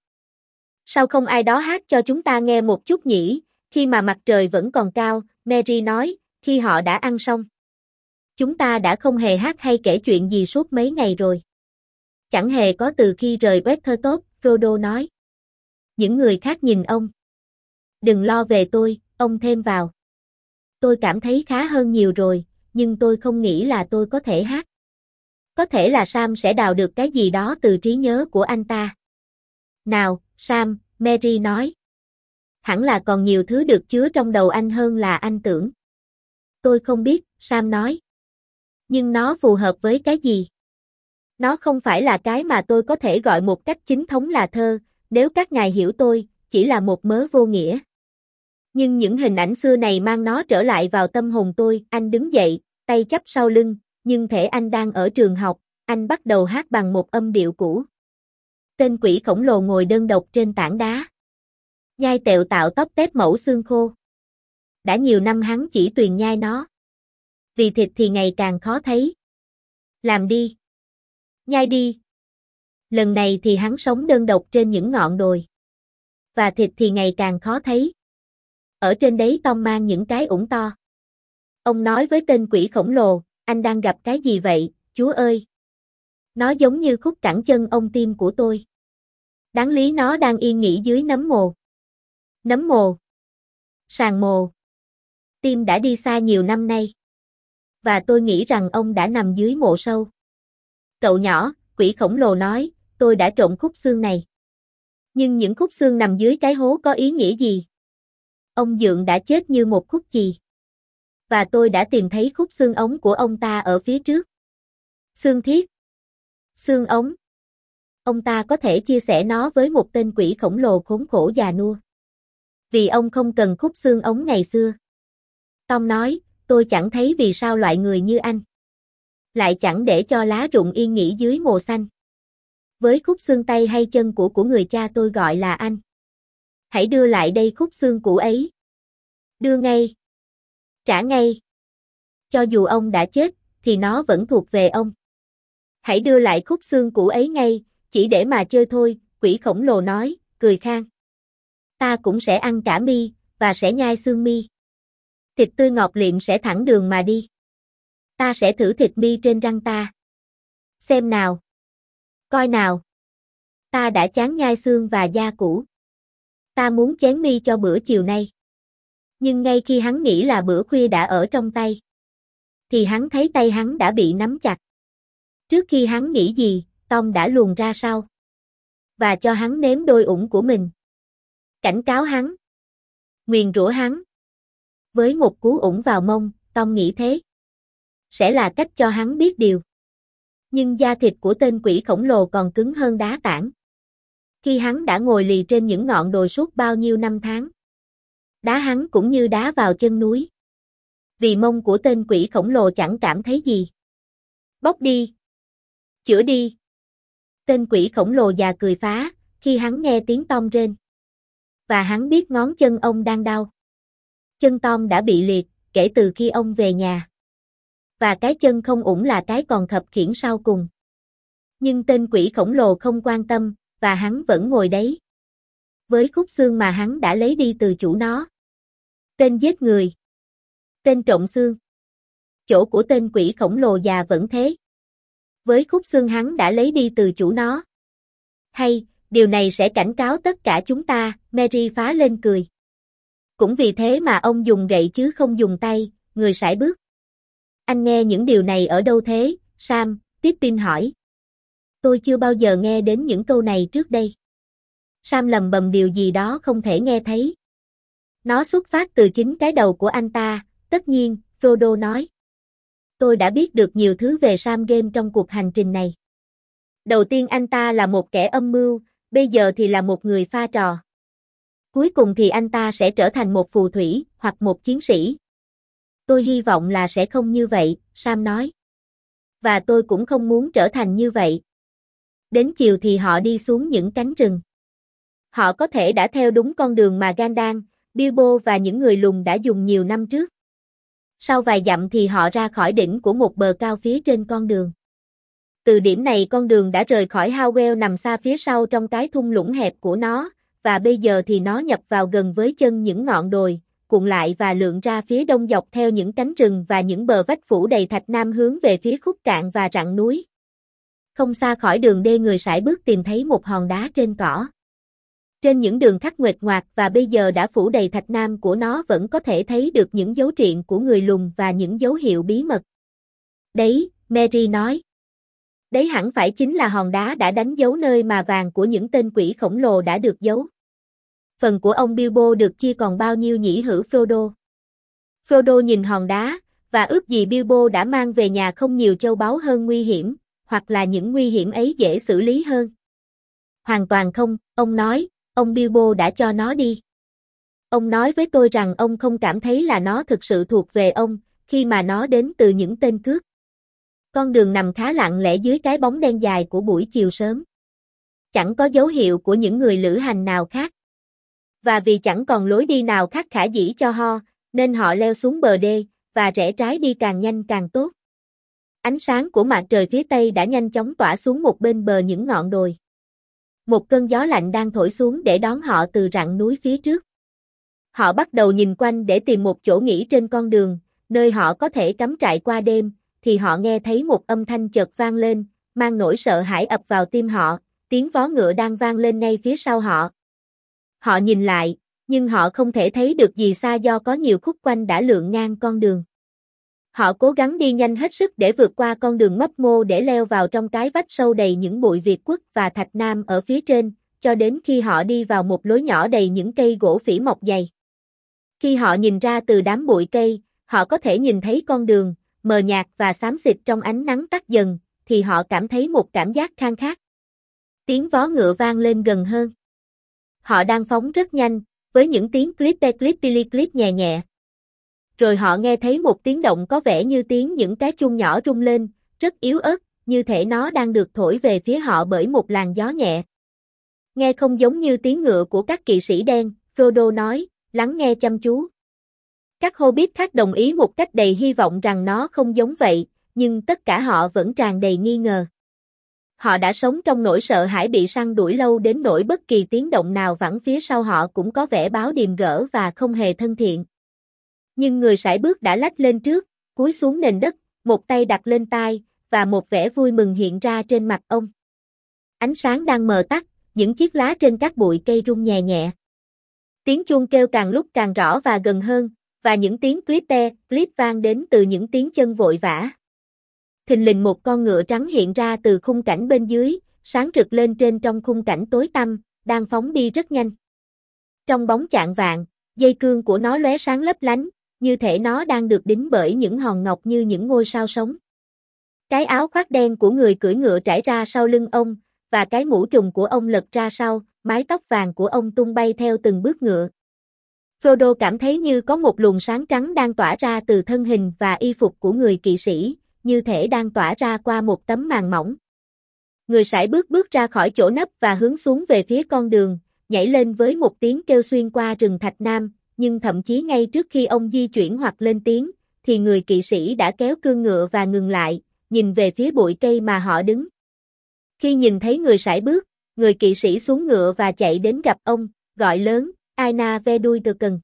Sao không ai đó hát cho chúng ta nghe một chút nhỉ, khi mà mặt trời vẫn còn cao, Merry nói, khi họ đã ăn xong. Chúng ta đã không hề hát hay kể chuyện gì suốt mấy ngày rồi. Chẳng hề có từ khi rời Weathertop, Frodo nói. Những người khác nhìn ông. Đừng lo về tôi, ông thêm vào. Tôi cảm thấy khá hơn nhiều rồi, nhưng tôi không nghĩ là tôi có thể hát. Có thể là Sam sẽ đào được cái gì đó từ trí nhớ của anh ta. Nào, Sam, Merry nói. Hẳn là còn nhiều thứ được chứa trong đầu anh hơn là anh tưởng. Tôi không biết, Sam nói. Nhưng nó phù hợp với cái gì? Nó không phải là cái mà tôi có thể gọi một cách chính thống là thơ, nếu các ngài hiểu tôi, chỉ là một mớ vô nghĩa. Nhưng những hình ảnh xưa này mang nó trở lại vào tâm hồn tôi, anh đứng dậy, tay chắp sau lưng, nhưng thể anh đang ở trường học, anh bắt đầu hát bằng một âm điệu cũ. Tên quỷ khổng lồ ngồi đơn độc trên tảng đá. Nhai tẹo tạo tóc tép mẫu xương khô. Đã nhiều năm hắn chỉ tuyền nhai nó. Vì thịt thì ngày càng khó thấy. Làm đi. Nhai đi. Lần này thì hắn sống đơn độc trên những ngọn đồi. Và thịt thì ngày càng khó thấy. Ở trên đấy Tom mang những cái ủng to. Ông nói với tên quỷ khổng lồ, anh đang gặp cái gì vậy, chúa ơi? Nó giống như khúc cẳng chân ông tim của tôi. Đáng lý nó đang yên nghỉ dưới nấm mồ. Nấm mồ. Sàn mồ. Tim đã đi xa nhiều năm nay. Và tôi nghĩ rằng ông đã nằm dưới mộ sâu. Cậu nhỏ, quỷ khổng lồ nói, tôi đã trộn khúc xương này. Nhưng những khúc xương nằm dưới cái hố có ý nghĩa gì? Ông Dượng đã chết như một khúc chì. Và tôi đã tìm thấy khúc xương ống của ông ta ở phía trước. Xương thiết. Xương ống. Ông ta có thể chia sẻ nó với một tên quỷ khổng lồ khốn khổ già nua. Vì ông không cần khúc xương ống ngày xưa. Tom nói, tôi chẳng thấy vì sao loại người như anh lại chẳng để cho lá rụng yên nghỉ dưới mồ xanh. Với khúc xương tay hay chân của người cha tôi gọi là anh. Hãy đưa lại đây khúc xương cũ ấy. Đưa ngay. Trả ngay. Cho dù ông đã chết, thì nó vẫn thuộc về ông. Hãy đưa lại khúc xương cũ ấy ngay, chỉ để mà chơi thôi, quỷ khổng lồ nói, cười khang. Ta cũng sẽ ăn cả mi, và sẽ nhai xương mi. Thịt tươi ngọt liệm sẽ thẳng đường mà đi. Ta sẽ thử thịt mi trên răng ta. Xem nào. Coi nào. Ta đã chán nhai xương và da cũ. Ta muốn chén mi cho bữa chiều nay. Nhưng ngay khi hắn nghĩ là bữa khuya đã ở trong tay, thì hắn thấy tay hắn đã bị nắm chặt. Trước khi hắn nghĩ gì, Tom đã luồn ra sau. Và cho hắn nếm đôi ủng của mình. Cảnh cáo hắn. Nguyền rủa hắn. Với một cú ủng vào mông, Tom nghĩ thế sẽ là cách cho hắn biết điều. Nhưng da thịt của tên quỷ khổng lồ còn cứng hơn đá tảng. Khi hắn đã ngồi lì trên những ngọn đồi suốt bao nhiêu năm tháng, đá hắn cũng như đá vào chân núi. Vì mông của tên quỷ khổng lồ chẳng cảm thấy gì. Bóc đi. Chữa đi. Tên quỷ khổng lồ già cười phá, khi hắn nghe tiếng Tom rên. Và hắn biết ngón chân ông đang đau. Chân Tom đã bị liệt, kể từ khi ông về nhà. Và cái chân không ủng là cái còn khập khiễng sau cùng. Nhưng tên quỷ khổng lồ không quan tâm, và hắn vẫn ngồi đấy. Với khúc xương mà hắn đã lấy đi từ chủ nó. Tên giết người. Tên trộm xương. Chỗ của tên quỷ khổng lồ già vẫn thế. Với khúc xương hắn đã lấy đi từ chủ nó. Hay, điều này sẽ cảnh cáo tất cả chúng ta, Mary phá lên cười. Cũng vì thế mà ông dùng gậy chứ không dùng tay, người sải bước. Anh nghe những điều này ở đâu thế, Sam? Pippin hỏi. Tôi chưa bao giờ nghe đến những câu này trước đây. Sam lầm bầm điều gì đó không thể nghe thấy. Nó xuất phát từ chính cái đầu của anh ta, tất nhiên, Frodo nói. Tôi đã biết được nhiều thứ về Sam Game trong cuộc hành trình này. Đầu tiên anh ta là một kẻ âm mưu, bây giờ thì là một người pha trò. Cuối cùng thì anh ta sẽ trở thành một phù thủy, hoặc một chiến sĩ. Tôi hy vọng là sẽ không như vậy, Sam nói. Và tôi cũng không muốn trở thành như vậy. Đến chiều thì họ đi xuống những cánh rừng. Họ có thể đã theo đúng con đường mà Gandalf, Bilbo và những người lùn đã dùng nhiều năm trước. Sau vài dặm thì họ ra khỏi đỉnh của một bờ cao phía trên con đường. Từ điểm này con đường đã rời khỏi Howell nằm xa phía sau trong cái thung lũng hẹp của nó, và bây giờ thì nó nhập vào gần với chân những ngọn đồi, cuộn lại và lượn ra phía đông dọc theo những cánh rừng và những bờ vách phủ đầy thạch nam hướng về phía khúc cạn và rặng núi. Không xa khỏi đường đê người sải bước tìm thấy một hòn đá trên cỏ. Trên những đường khắc nguệch ngoạc và bây giờ đã phủ đầy thạch nam của nó vẫn có thể thấy được những dấu triện của người lùn và những dấu hiệu bí mật. Đấy, Mary nói. Đấy hẳn phải chính là hòn đá đã đánh dấu nơi mà vàng của những tên quỷ khổng lồ đã được giấu. Phần của ông Bilbo được chia còn bao nhiêu nhỉ hử Frodo? Frodo nhìn hòn đá, và ước gì Bilbo đã mang về nhà không nhiều châu báu hơn nguy hiểm, hoặc là những nguy hiểm ấy dễ xử lý hơn. Hoàn toàn không, ông nói, ông Bilbo đã cho nó đi. Ông nói với tôi rằng ông không cảm thấy là nó thực sự thuộc về ông, khi mà nó đến từ những tên cướp. Con đường nằm khá lặng lẽ dưới cái bóng đen dài của buổi chiều sớm. Chẳng có dấu hiệu của những người lữ hành nào khác. Và vì chẳng còn lối đi nào khác khả dĩ cho ho, nên họ leo xuống bờ đê, và rẽ trái đi càng nhanh càng tốt. Ánh sáng của mặt trời phía tây đã nhanh chóng tỏa xuống một bên bờ những ngọn đồi. Một cơn gió lạnh đang thổi xuống để đón họ từ rặng núi phía trước. Họ bắt đầu nhìn quanh để tìm một chỗ nghỉ trên con đường, nơi họ có thể cắm trại qua đêm, thì họ nghe thấy một âm thanh chợt vang lên, mang nỗi sợ hãi ập vào tim họ, tiếng vó ngựa đang vang lên ngay phía sau họ. Họ nhìn lại, nhưng họ không thể thấy được gì xa do có nhiều khúc quanh đã lượn ngang con đường. Họ cố gắng đi nhanh hết sức để vượt qua con đường mấp mô để leo vào trong cái vách sâu đầy những bụi Việt Quất và thạch nam ở phía trên, cho đến khi họ đi vào một lối nhỏ đầy những cây gỗ phỉ mọc dày. Khi họ nhìn ra từ đám bụi cây, họ có thể nhìn thấy con đường, mờ nhạt và xám xịt trong ánh nắng tắt dần, thì họ cảm thấy một cảm giác khang khát. Tiếng vó ngựa vang lên gần hơn. Họ đang phóng rất nhanh, với những tiếng clip pili clip nhẹ nhẹ. Rồi họ nghe thấy một tiếng động có vẻ như tiếng những cái chuông nhỏ rung lên, rất yếu ớt, như thể nó đang được thổi về phía họ bởi một làn gió nhẹ. Nghe không giống như tiếng ngựa của các kỵ sĩ đen, Frodo nói, lắng nghe chăm chú. Các Hobbit khác đồng ý một cách đầy hy vọng rằng nó không giống vậy, nhưng tất cả họ vẫn tràn đầy nghi ngờ. Họ đã sống trong nỗi sợ hãi bị săn đuổi lâu đến nỗi bất kỳ tiếng động nào vẳng phía sau họ cũng có vẻ báo điềm gở và không hề thân thiện. Nhưng người sải bước đã lách lên trước, cúi xuống nền đất, một tay đặt lên tai, và một vẻ vui mừng hiện ra trên mặt ông. Ánh sáng đang mờ tắt, những chiếc lá trên các bụi cây rung nhẹ nhẹ. Tiếng chuông kêu càng lúc càng rõ và gần hơn, và những tiếng clip vang đến từ những tiếng chân vội vã. Thình lình một con ngựa trắng hiện ra từ khung cảnh bên dưới, sáng rực lên trên trong khung cảnh tối tăm, đang phóng đi rất nhanh. Trong bóng chạng vạng, dây cương của nó lóe sáng lấp lánh, như thể nó đang được đính bởi những hòn ngọc như những ngôi sao sống. Cái áo khoác đen của người cưỡi ngựa trải ra sau lưng ông, và cái mũ trùm của ông lật ra sau, mái tóc vàng của ông tung bay theo từng bước ngựa. Frodo cảm thấy như có một luồng sáng trắng đang tỏa ra từ thân hình và y phục của người kỵ sĩ, như thể đang tỏa ra qua một tấm màn mỏng. Người sải bước ra khỏi chỗ nấp và hướng xuống về phía con đường, nhảy lên với một tiếng kêu xuyên qua rừng thạch nam, nhưng thậm chí ngay trước khi ông di chuyển hoặc lên tiếng, thì người kỵ sĩ đã kéo cương ngựa và ngừng lại, nhìn về phía bụi cây mà họ đứng. Khi nhìn thấy người sải bước, người kỵ sĩ xuống ngựa và chạy đến gặp ông, gọi lớn, Aina Veduigen.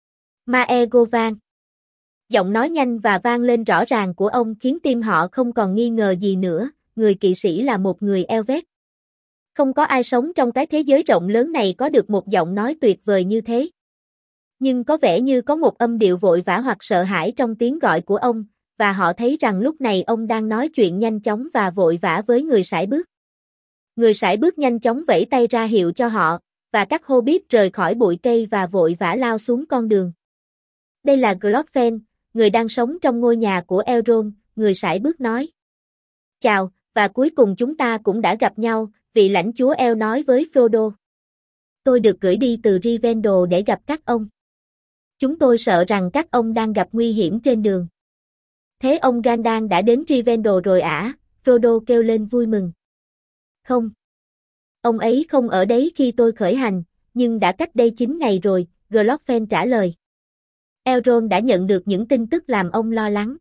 Maegovan. Giọng nói nhanh và vang lên rõ ràng của ông khiến tim họ không còn nghi ngờ gì nữa, người kỵ sĩ là một người Elvet. Không có ai sống trong cái thế giới rộng lớn này có được một giọng nói tuyệt vời như thế. Nhưng có vẻ như có một âm điệu vội vã hoặc sợ hãi trong tiếng gọi của ông, và họ thấy rằng lúc này ông đang nói chuyện nhanh chóng và vội vã với người sải bước. Người sải bước nhanh chóng vẫy tay ra hiệu cho họ, và các Hobbit rời khỏi bụi cây và vội vã lao xuống con đường. Đây là Glorfin, người đang sống trong ngôi nhà của Elrond, người sải bước nói. Chào, và cuối cùng chúng ta cũng đã gặp nhau, vị lãnh chúa El nói với Frodo. Tôi được gửi đi từ Rivendell để gặp các ông. Chúng tôi sợ rằng các ông đang gặp nguy hiểm trên đường. Thế ông Gandalf đã đến Rivendell rồi ả? Frodo kêu lên vui mừng. Không. Ông ấy không ở đấy khi tôi khởi hành, nhưng đã cách đây 9 ngày rồi, Glorfin trả lời. Elrond đã nhận được những tin tức làm ông lo lắng.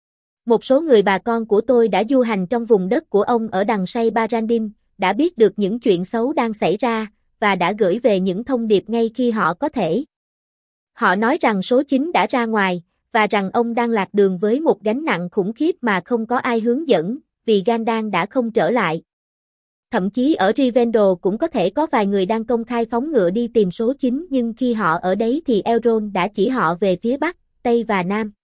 Một số người bà con của tôi đã du hành trong vùng đất của ông ở đằng Say Barandin, đã biết được những chuyện xấu đang xảy ra, và đã gửi về những thông điệp ngay khi họ có thể. Họ nói rằng số 9 đã ra ngoài, và rằng ông đang lạc đường với một gánh nặng khủng khiếp mà không có ai hướng dẫn, vì Gandalf đã không trở lại. Thậm chí ở Rivendell cũng có thể có vài người đang công khai phóng ngựa đi tìm số 9, nhưng khi họ ở đấy thì Elrond đã chỉ họ về phía Bắc, Tây và Nam.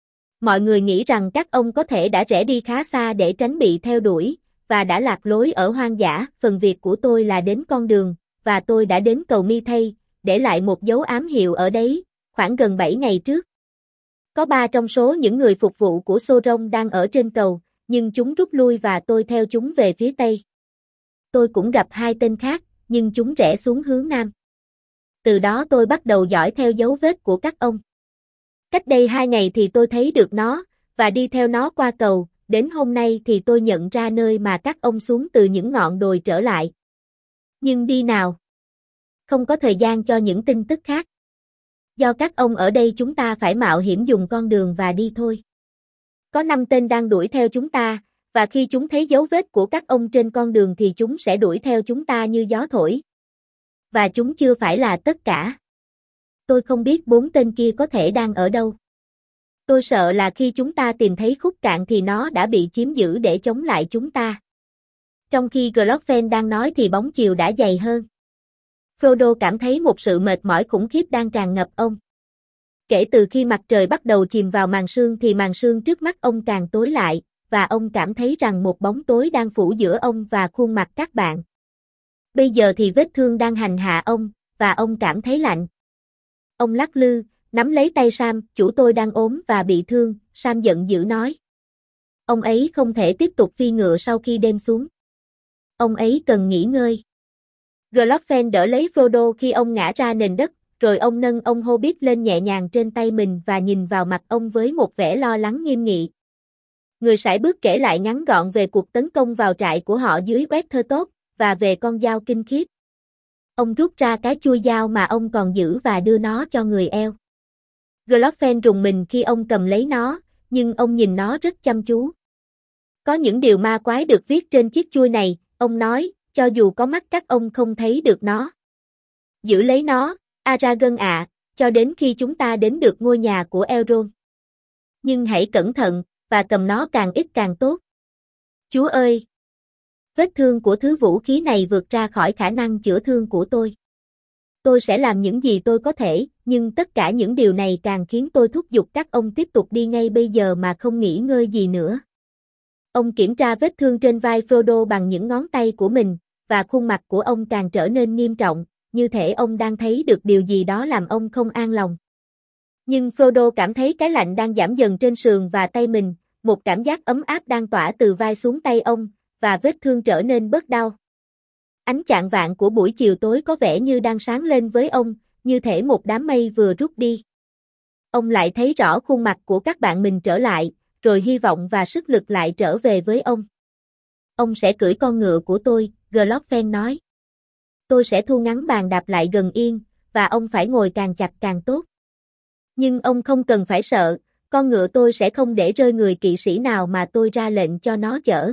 Mọi người nghĩ rằng các ông có thể đã rẽ đi khá xa để tránh bị theo đuổi, và đã lạc lối ở hoang dã. Phần việc của tôi là đến con đường, và tôi đã đến cầu Mithay, để lại một dấu ám hiệu ở đấy, khoảng gần 7 ngày trước. Có 3 trong số những người phục vụ của Sauron đang ở trên cầu, nhưng chúng rút lui và tôi theo chúng về phía Tây. Tôi cũng gặp 2 tên khác, nhưng chúng rẽ xuống hướng Nam. Từ đó tôi bắt đầu dõi theo dấu vết của các ông. Cách đây 2 ngày thì tôi thấy được nó, và đi theo nó qua cầu, đến hôm nay thì tôi nhận ra nơi mà các ông xuống từ những ngọn đồi trở lại. Nhưng đi nào? Không có thời gian cho những tin tức khác. Do các ông ở đây chúng ta phải mạo hiểm dùng con đường và đi thôi. Có 5 tên đang đuổi theo chúng ta, và khi chúng thấy dấu vết của các ông trên con đường thì chúng sẽ đuổi theo chúng ta như gió thổi. Và chúng chưa phải là tất cả. Tôi không biết 4 tên kia có thể đang ở đâu. Tôi sợ là khi chúng ta tìm thấy khúc cạn thì nó đã bị chiếm giữ để chống lại chúng ta. Trong khi Glorfin đang nói thì bóng chiều đã dày hơn. Frodo cảm thấy một sự mệt mỏi khủng khiếp đang tràn ngập ông. Kể từ khi mặt trời bắt đầu chìm vào màn sương thì màn sương trước mắt ông càng tối lại, và ông cảm thấy rằng một bóng tối đang phủ giữa ông và khuôn mặt các bạn. Bây giờ thì vết thương đang hành hạ ông, và ông cảm thấy lạnh. Ông lắc lư, nắm lấy tay Sam, chủ tôi đang ốm và bị thương, Sam giận dữ nói. Ông ấy không thể tiếp tục phi ngựa sau khi đêm xuống. Ông ấy cần nghỉ ngơi. Glorfin đỡ lấy Frodo khi ông ngã ra nền đất, rồi ông nâng ông Hobbit lên nhẹ nhàng trên tay mình và nhìn vào mặt ông với một vẻ lo lắng nghiêm nghị. Người sải bước kể lại ngắn gọn về cuộc tấn công vào trại của họ dưới Weathertop, và về con dao kinh khiếp. Ông rút ra cái chuôi dao mà ông còn giữ và đưa nó cho người eo. Glorfin rùng mình khi ông cầm lấy nó, nhưng ông nhìn nó rất chăm chú. Có những điều ma quái được viết trên chiếc chuôi này, ông nói, cho dù có mắt các ông không thấy được nó. Giữ lấy nó, Aragorn ạ, cho đến khi chúng ta đến được ngôi nhà của Elrond. Nhưng hãy cẩn thận, và cầm nó càng ít càng tốt. Chúa ơi! Vết thương của thứ vũ khí này vượt ra khỏi khả năng chữa thương của tôi. Tôi sẽ làm những gì tôi có thể, nhưng tất cả những điều này càng khiến tôi thúc giục các ông tiếp tục đi ngay bây giờ mà không nghỉ ngơi gì nữa. Ông kiểm tra vết thương trên vai Frodo bằng những ngón tay của mình, và khuôn mặt của ông càng trở nên nghiêm trọng, như thể ông đang thấy được điều gì đó làm ông không an lòng. Nhưng Frodo cảm thấy cái lạnh đang giảm dần trên sườn và tay mình, một cảm giác ấm áp đang tỏa từ vai xuống tay ông, và vết thương trở nên bớt đau. Ánh chạng vạng của buổi chiều tối có vẻ như đang sáng lên với ông, như thể một đám mây vừa rút đi. Ông lại thấy rõ khuôn mặt của các bạn mình trở lại, rồi hy vọng và sức lực lại trở về với ông. Ông sẽ cưỡi con ngựa của tôi, Glorfin nói. Tôi sẽ thu ngắn bàn đạp lại gần yên, và ông phải ngồi càng chặt càng tốt. Nhưng ông không cần phải sợ, con ngựa tôi sẽ không để rơi người kỵ sĩ nào mà tôi ra lệnh cho nó chở.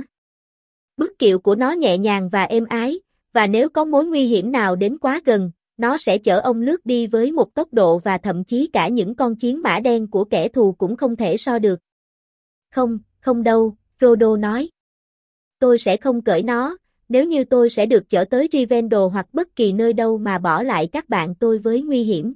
Bước kiệu của nó nhẹ nhàng và êm ái, và nếu có mối nguy hiểm nào đến quá gần, nó sẽ chở ông lướt đi với một tốc độ và thậm chí cả những con chiến mã đen của kẻ thù cũng không thể so được. Không, không đâu, Frodo nói. Tôi sẽ không cởi nó, nếu như tôi sẽ được chở tới Rivendell hoặc bất kỳ nơi đâu mà bỏ lại các bạn tôi với nguy hiểm.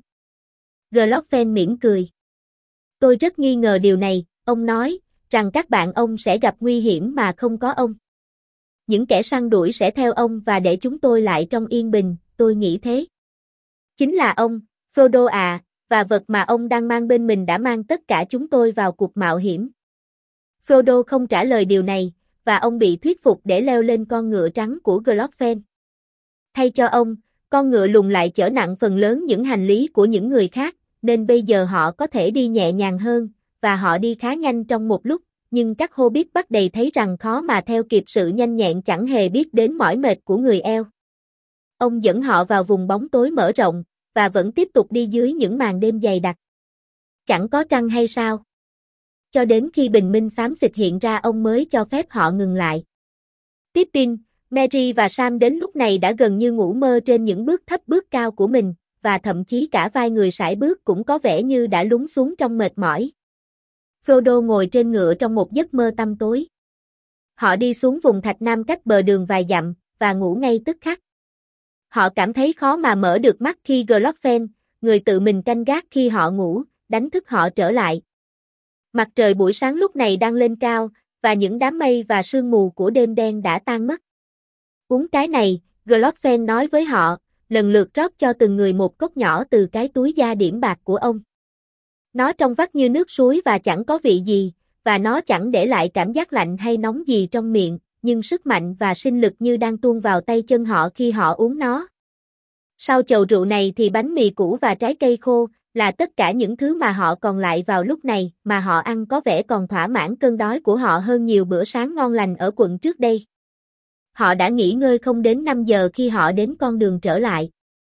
Glorfin mỉm cười. Tôi rất nghi ngờ điều này, ông nói, rằng các bạn ông sẽ gặp nguy hiểm mà không có ông. Những kẻ săn đuổi sẽ theo ông và để chúng tôi lại trong yên bình, tôi nghĩ thế. Chính là ông, Frodo à, và vật mà ông đang mang bên mình đã mang tất cả chúng tôi vào cuộc mạo hiểm. Frodo không trả lời điều này, và ông bị thuyết phục để leo lên con ngựa trắng của Glorfin. Thay cho ông, con ngựa lùn lại chở nặng phần lớn những hành lý của những người khác, nên bây giờ họ có thể đi nhẹ nhàng hơn, và họ đi khá nhanh trong một lúc, nhưng các Hobbit bắt đầy thấy rằng khó mà theo kịp sự nhanh nhẹn chẳng hề biết đến mỏi mệt của người eo. Ông dẫn họ vào vùng bóng tối mở rộng, và vẫn tiếp tục đi dưới những màn đêm dày đặc. Chẳng có trăng hay sao? Cho đến khi bình minh xám xịt hiện ra ông mới cho phép họ ngừng lại. Pippin, Merry và Sam đến lúc này đã gần như ngủ mơ trên những bước thấp bước cao của mình, và thậm chí cả vai người sải bước cũng có vẻ như đã lún xuống trong mệt mỏi. Frodo ngồi trên ngựa trong một giấc mơ tăm tối. Họ đi xuống vùng thạch nam cách bờ đường vài dặm, và ngủ ngay tức khắc. Họ cảm thấy khó mà mở được mắt khi Glorfin, người tự mình canh gác khi họ ngủ, đánh thức họ trở lại. Mặt trời buổi sáng lúc này đang lên cao, và những đám mây và sương mù của đêm đen đã tan mất. Uống cái này, Glorfin nói với họ, lần lượt rót cho từng người một cốc nhỏ từ cái túi da điểm bạc của ông. Nó trong vắt như nước suối và chẳng có vị gì, và nó chẳng để lại cảm giác lạnh hay nóng gì trong miệng, nhưng sức mạnh và sinh lực như đang tuôn vào tay chân họ khi họ uống nó. Sau chầu rượu này thì bánh mì củ và trái cây khô, là tất cả những thứ mà họ còn lại vào lúc này, mà họ ăn có vẻ còn thỏa mãn cơn đói của họ hơn nhiều bữa sáng ngon lành ở quận trước đây. Họ đã nghỉ ngơi không đến 5 giờ khi họ đến con đường trở lại.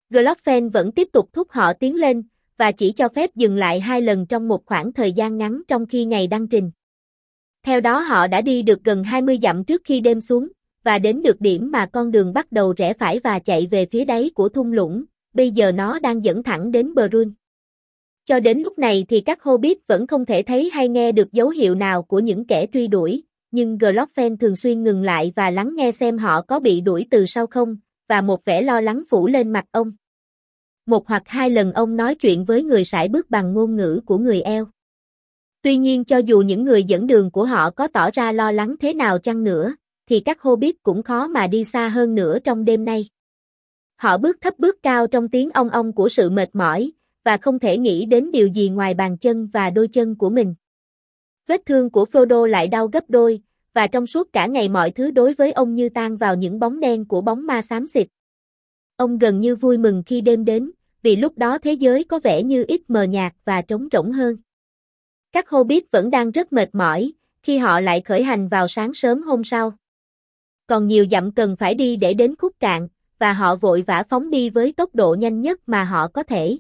Glorfin vẫn tiếp tục thúc họ tiến lên, và chỉ cho phép dừng lại 2 lần trong một khoảng thời gian ngắn trong khi ngày đăng trình. Theo đó họ đã đi được gần 20 dặm trước khi đêm xuống, và đến được điểm mà con đường bắt đầu rẽ phải và chạy về phía đáy của thung lũng, bây giờ nó đang dẫn thẳng đến Brun. Cho đến lúc này thì các Hobbit vẫn không thể thấy hay nghe được dấu hiệu nào của những kẻ truy đuổi, nhưng Glorfin thường xuyên ngừng lại và lắng nghe xem họ có bị đuổi từ sau không, và một vẻ lo lắng phủ lên mặt ông. Một hoặc 2 lần ông nói chuyện với người sải bước bằng ngôn ngữ của người Eo. Tuy nhiên cho dù những người dẫn đường của họ có tỏ ra lo lắng thế nào chăng nữa, thì các Hobbit cũng khó mà đi xa hơn nữa trong đêm nay. Họ bước thấp bước cao trong tiếng ong ong của sự mệt mỏi, và không thể nghĩ đến điều gì ngoài bàn chân và đôi chân của mình. Vết thương của Frodo lại đau gấp đôi, và trong suốt cả ngày mọi thứ đối với ông như tan vào những bóng đen của bóng ma xám xịt. Ông gần như vui mừng khi đêm đến, vì lúc đó thế giới có vẻ như ít mờ nhạt và trống rỗng hơn. Các Hobbit vẫn đang rất mệt mỏi, khi họ lại khởi hành vào sáng sớm hôm sau. Còn nhiều dặm cần phải đi để đến khúc cạn, và họ vội vã phóng đi với tốc độ nhanh nhất mà họ có thể.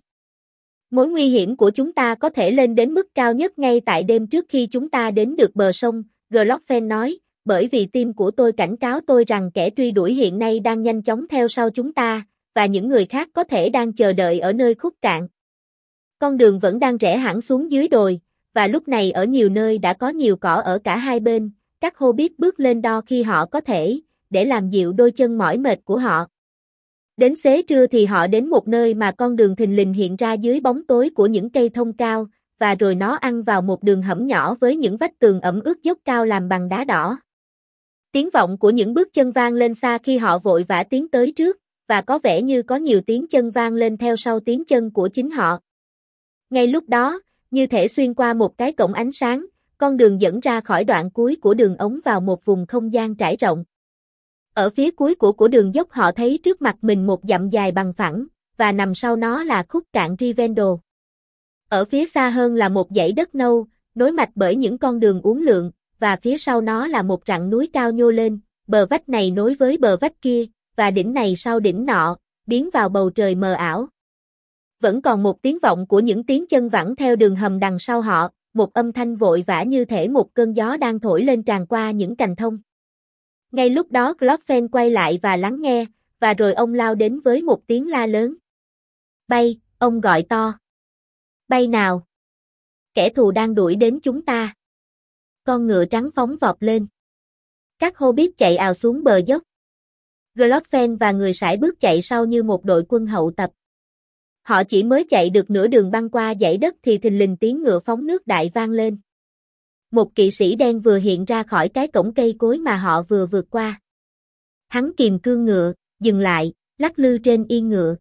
Mối nguy hiểm của chúng ta có thể lên đến mức cao nhất ngay tại đêm trước khi chúng ta đến được bờ sông, Glorfin nói, bởi vì tim của tôi cảnh cáo tôi rằng kẻ truy đuổi hiện nay đang nhanh chóng theo sau chúng ta, và những người khác có thể đang chờ đợi ở nơi khúc cạn. Con đường vẫn đang rẽ hẳn xuống dưới đồi, và lúc này ở nhiều nơi đã có nhiều cỏ ở cả hai bên, các Hobbit bước lên đo khi họ có thể, để làm dịu đôi chân mỏi mệt của họ. Đến xế trưa thì họ đến một nơi mà con đường thình lình hiện ra dưới bóng tối của những cây thông cao, và rồi nó ăn vào một đường hẻm nhỏ với những vách tường ẩm ướt dốc cao làm bằng đá đỏ. Tiếng vọng của những bước chân vang lên xa khi họ vội vã tiến tới trước, và có vẻ như có nhiều tiếng chân vang lên theo sau tiếng chân của chính họ. Ngay lúc đó, như thể xuyên qua một cái cổng ánh sáng, con đường dẫn ra khỏi đoạn cuối của đường ống vào một vùng không gian trải rộng. Ở phía cuối của đường dốc họ thấy trước mặt mình một dặm dài bằng phẳng, và nằm sau nó là khúc cạn Rivendell. Ở phía xa hơn là một dãy đất nâu, nối mạch bởi những con đường uốn lượn, và phía sau nó là một rặng núi cao nhô lên, bờ vách này nối với bờ vách kia, và đỉnh này sau đỉnh nọ, biến vào bầu trời mờ ảo. Vẫn còn một tiếng vọng của những tiếng chân vẳng theo đường hầm đằng sau họ, một âm thanh vội vã như thể một cơn gió đang thổi lên tràn qua những cành thông. Ngay lúc đó Glorfin quay lại và lắng nghe, và rồi ông lao đến với một tiếng la lớn. Bay, ông gọi to. Bay nào! Kẻ thù đang đuổi đến chúng ta. Con ngựa trắng phóng vọt lên. Các Hobbit chạy ào xuống bờ dốc. Glorfin và người sải bước chạy sau như một đội quân hậu tập. Họ chỉ mới chạy được nửa đường băng qua dãy đất thì thình lình tiếng ngựa phóng nước đại vang lên. Một kỵ sĩ đen vừa hiện ra khỏi cái cổng cây cối mà họ vừa vượt qua. Hắn kìm cương ngựa, dừng lại, lắc lư trên yên ngựa.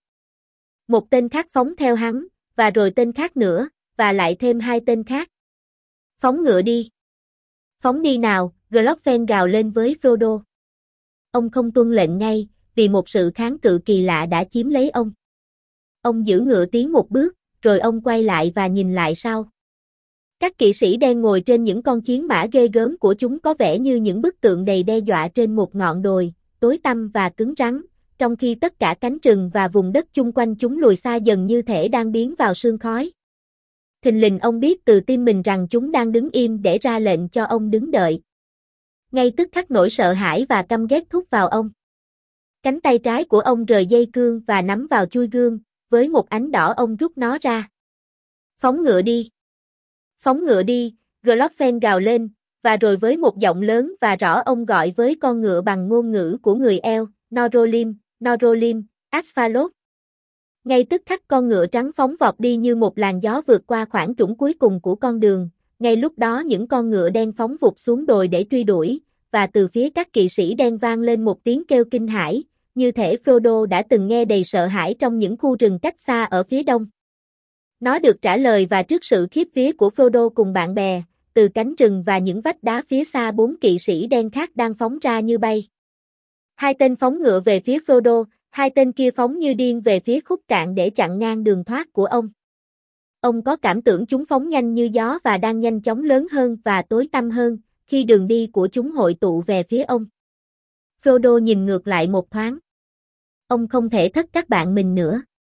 Một tên khác phóng theo hắn, và rồi tên khác nữa, và lại thêm 2 tên khác. Phóng ngựa đi. Phóng đi nào, Glorfin gào lên với Frodo. Ông không tuân lệnh ngay, vì một sự kháng cự kỳ lạ đã chiếm lấy ông. Ông giữ ngựa tiến một bước, rồi ông quay lại và nhìn lại sau. Các kỵ sĩ đen ngồi trên những con chiến mã ghê gớm của chúng có vẻ như những bức tượng đầy đe dọa trên một ngọn đồi, tối tăm và cứng rắn, trong khi tất cả cánh rừng và vùng đất chung quanh chúng lùi xa dần như thể đang biến vào sương khói. Thình lình ông biết từ tim mình rằng chúng đang đứng im để ra lệnh cho ông đứng đợi. Ngay tức khắc nỗi sợ hãi và căm ghét thúc vào ông. Cánh tay trái của ông rời dây cương và nắm vào chui gươm, với một ánh đỏ ông rút nó ra. Phóng ngựa đi! Phóng ngựa đi, Glorfin gào lên, và rồi với một giọng lớn và rõ ông gọi với con ngựa bằng ngôn ngữ của người Eo, Norolim, Norolim, Asphalot. Ngay tức khắc con ngựa trắng phóng vọt đi như một làn gió vượt qua khoảng trũng cuối cùng của con đường, ngay lúc đó những con ngựa đen phóng vụt xuống đồi để truy đuổi, và từ phía các kỵ sĩ đen vang lên một tiếng kêu kinh hãi, như thể Frodo đã từng nghe đầy sợ hãi trong những khu rừng cách xa ở phía đông. Nó được trả lời và trước sự khiếp vía của Frodo cùng bạn bè, từ cánh rừng và những vách đá phía xa 4 kỵ sĩ đen khác đang phóng ra như bay. 2 tên phóng ngựa về phía Frodo, 2 tên kia phóng như điên về phía khúc cạn để chặn ngang đường thoát của ông. Ông có cảm tưởng chúng phóng nhanh như gió và đang nhanh chóng lớn hơn và tối tăm hơn, khi đường đi của chúng hội tụ về phía ông. Frodo nhìn ngược lại một thoáng. Ông không thể thất các bạn mình nữa.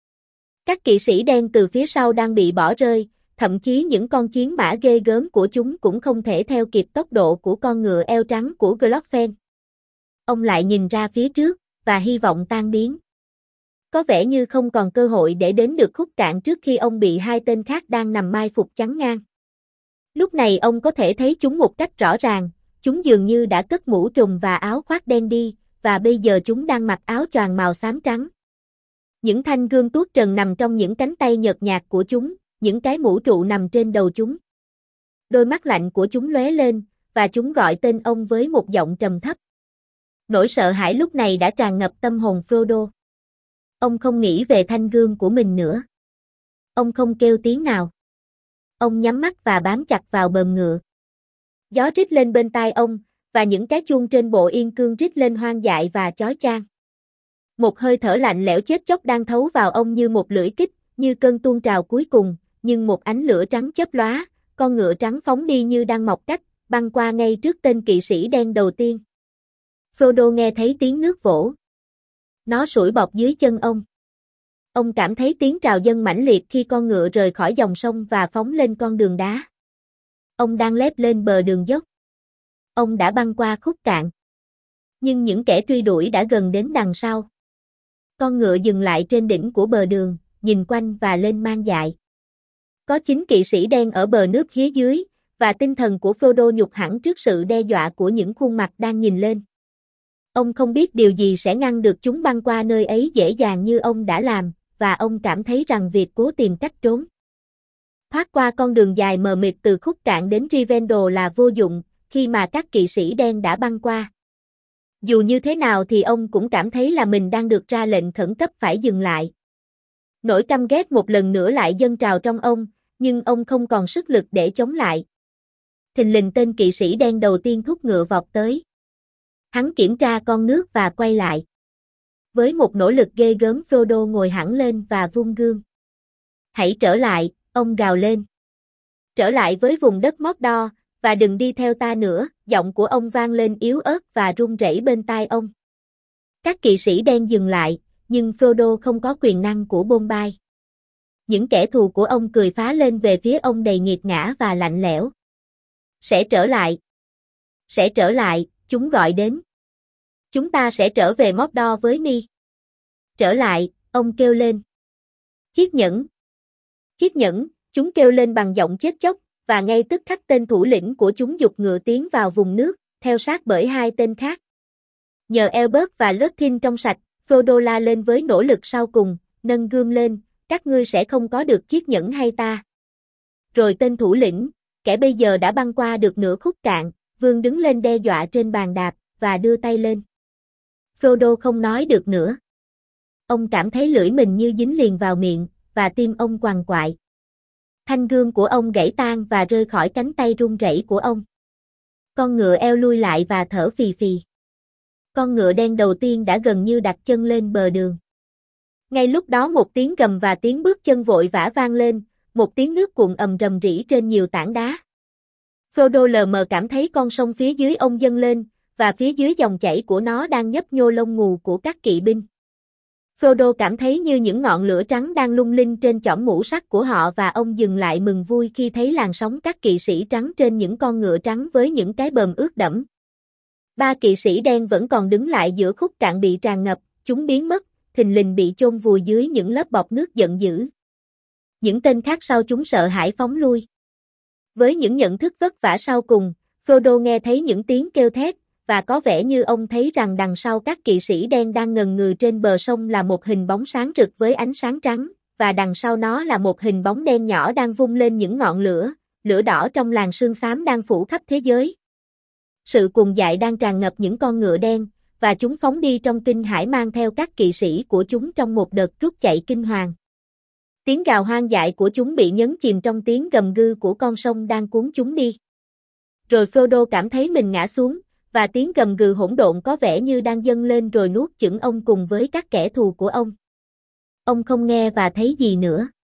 Các kỵ sĩ đen từ phía sau đang bị bỏ rơi, thậm chí những con chiến mã ghê gớm của chúng cũng không thể theo kịp tốc độ của con ngựa eo trắng của Glorfin. Ông lại nhìn ra phía trước, và hy vọng tan biến. Có vẻ như không còn cơ hội để đến được khúc cạn trước khi ông bị hai tên khác đang nằm mai phục chắn ngang. Lúc này ông có thể thấy chúng một cách rõ ràng, chúng dường như đã cất mũ trùm và áo khoác đen đi, và bây giờ chúng đang mặc áo choàng màu xám trắng. Những thanh gươm tuốt trần nằm trong những cánh tay nhợt nhạt của chúng, những cái mũ trụ nằm trên đầu chúng. Đôi mắt lạnh của chúng lóe lên, và chúng gọi tên ông với một giọng trầm thấp. Nỗi sợ hãi lúc này đã tràn ngập tâm hồn Frodo. Ông không nghĩ về thanh gươm của mình nữa. Ông không kêu tiếng nào. Ông nhắm mắt và bám chặt vào bờm ngựa. Gió rít lên bên tai ông, và những cái chuông trên bộ yên cương rít lên hoang dại và chói chang. Một hơi thở lạnh lẽo chết chóc đang thấu vào ông như một lưỡi kích, như cơn tuôn trào cuối cùng, nhưng một ánh lửa trắng chớp lóa, con ngựa trắng phóng đi như đang mọc cách, băng qua ngay trước tên kỵ sĩ đen đầu tiên. Frodo nghe thấy tiếng nước vỗ. Nó sủi bọt dưới chân ông. Ông cảm thấy tiếng trào dâng mãnh liệt khi con ngựa rời khỏi dòng sông và phóng lên con đường đá. Ông đang lép lên bờ đường dốc. Ông đã băng qua khúc cạn. Nhưng những kẻ truy đuổi đã gần đến đằng sau. Con ngựa dừng lại trên đỉnh của bờ đường, nhìn quanh và lên man dại. Có 9 kỵ sĩ đen ở bờ nước phía dưới, và tinh thần của Frodo nhục hẳn trước sự đe dọa của những khuôn mặt đang nhìn lên. Ông không biết điều gì sẽ ngăn được chúng băng qua nơi ấy dễ dàng như ông đã làm, và ông cảm thấy rằng việc cố tìm cách trốn thoát qua con đường dài mờ mịt từ khúc cạn đến Rivendell là vô dụng, khi mà các kỵ sĩ đen đã băng qua. Dù như thế nào thì ông cũng cảm thấy là mình đang được ra lệnh khẩn cấp phải dừng lại. Nỗi căm ghét một lần nữa lại dâng trào trong ông, nhưng ông không còn sức lực để chống lại. Thình lình tên kỵ sĩ đen đầu tiên thúc ngựa vọt tới. Hắn kiểm tra con nước và quay lại. Với một nỗ lực ghê gớm Frodo ngồi hẳn lên và vung gươm. Hãy trở lại, ông gào lên. Trở lại với vùng đất Mordor, và đừng đi theo ta nữa, giọng của ông vang lên yếu ớt và run rẩy bên tai ông. Các kỵ sĩ đen dừng lại, nhưng Frodo không có quyền năng của bôn bay. Những kẻ thù của ông cười phá lên về phía ông đầy nghiệt ngã và lạnh lẽo. Sẽ trở lại. Sẽ trở lại, chúng gọi đến. Chúng ta sẽ trở về Mordor với mi. Trở lại, ông kêu lên. Chiếc nhẫn. Chiếc nhẫn, chúng kêu lên bằng giọng chết chóc, và ngay tức khắc tên thủ lĩnh của chúng giục ngựa tiến vào vùng nước, theo sát bởi hai tên khác. Nhờ Elbert và Lurthin trong sạch, Frodo la lên với nỗ lực sau cùng, nâng gươm lên, các ngươi sẽ không có được chiếc nhẫn hay ta. Rồi tên thủ lĩnh, kẻ bây giờ đã băng qua được nửa khúc cạn, vươn đứng lên đe dọa trên bàn đạp, và đưa tay lên. Frodo không nói được nữa. Ông cảm thấy lưỡi mình như dính liền vào miệng, và tim ông quằn quại. Thanh gươm của ông gãy tan và rơi khỏi cánh tay run rẩy của ông. Con ngựa eo lui lại và thở phì phì. Con ngựa đen đầu tiên đã gần như đặt chân lên bờ đường. Ngay lúc đó một tiếng gầm và tiếng bước chân vội vã vang lên, một tiếng nước cuộn ầm rầm rĩ trên nhiều tảng đá. Frodo lờ mờ cảm thấy con sông phía dưới ông dâng lên, và phía dưới dòng chảy của nó đang nhấp nhô lông ngù của các kỵ binh. Frodo cảm thấy như những ngọn lửa trắng đang lung linh trên chõm mũ sắt của họ, và ông dừng lại mừng vui khi thấy làn sóng các kỵ sĩ trắng trên những con ngựa trắng với những cái bờm ướt đẫm. 3 kỵ sĩ đen vẫn còn đứng lại giữa khúc cạn bị tràn ngập, chúng biến mất, thình lình bị chôn vùi dưới những lớp bọt nước giận dữ. Những tên khác sau chúng sợ hãi phóng lui. Với những nhận thức vất vả sau cùng, Frodo nghe thấy những tiếng kêu thét, và có vẻ như ông thấy rằng đằng sau các kỵ sĩ đen đang ngần ngừ trên bờ sông là một hình bóng sáng rực với ánh sáng trắng, và đằng sau nó là một hình bóng đen nhỏ đang vung lên những ngọn lửa, lửa đỏ trong làn sương xám đang phủ khắp thế giới. Sự cuồng dại đang tràn ngập những con ngựa đen, và chúng phóng đi trong kinh hãi mang theo các kỵ sĩ của chúng trong một đợt rút chạy kinh hoàng. Tiếng gào hoang dại của chúng bị nhấn chìm trong tiếng gầm gừ của con sông đang cuốn chúng đi. Rồi Frodo cảm thấy mình ngã xuống, và tiếng gầm gừ hỗn độn có vẻ như đang dâng lên rồi nuốt chửng ông cùng với các kẻ thù của ông. Ông không nghe và thấy gì nữa.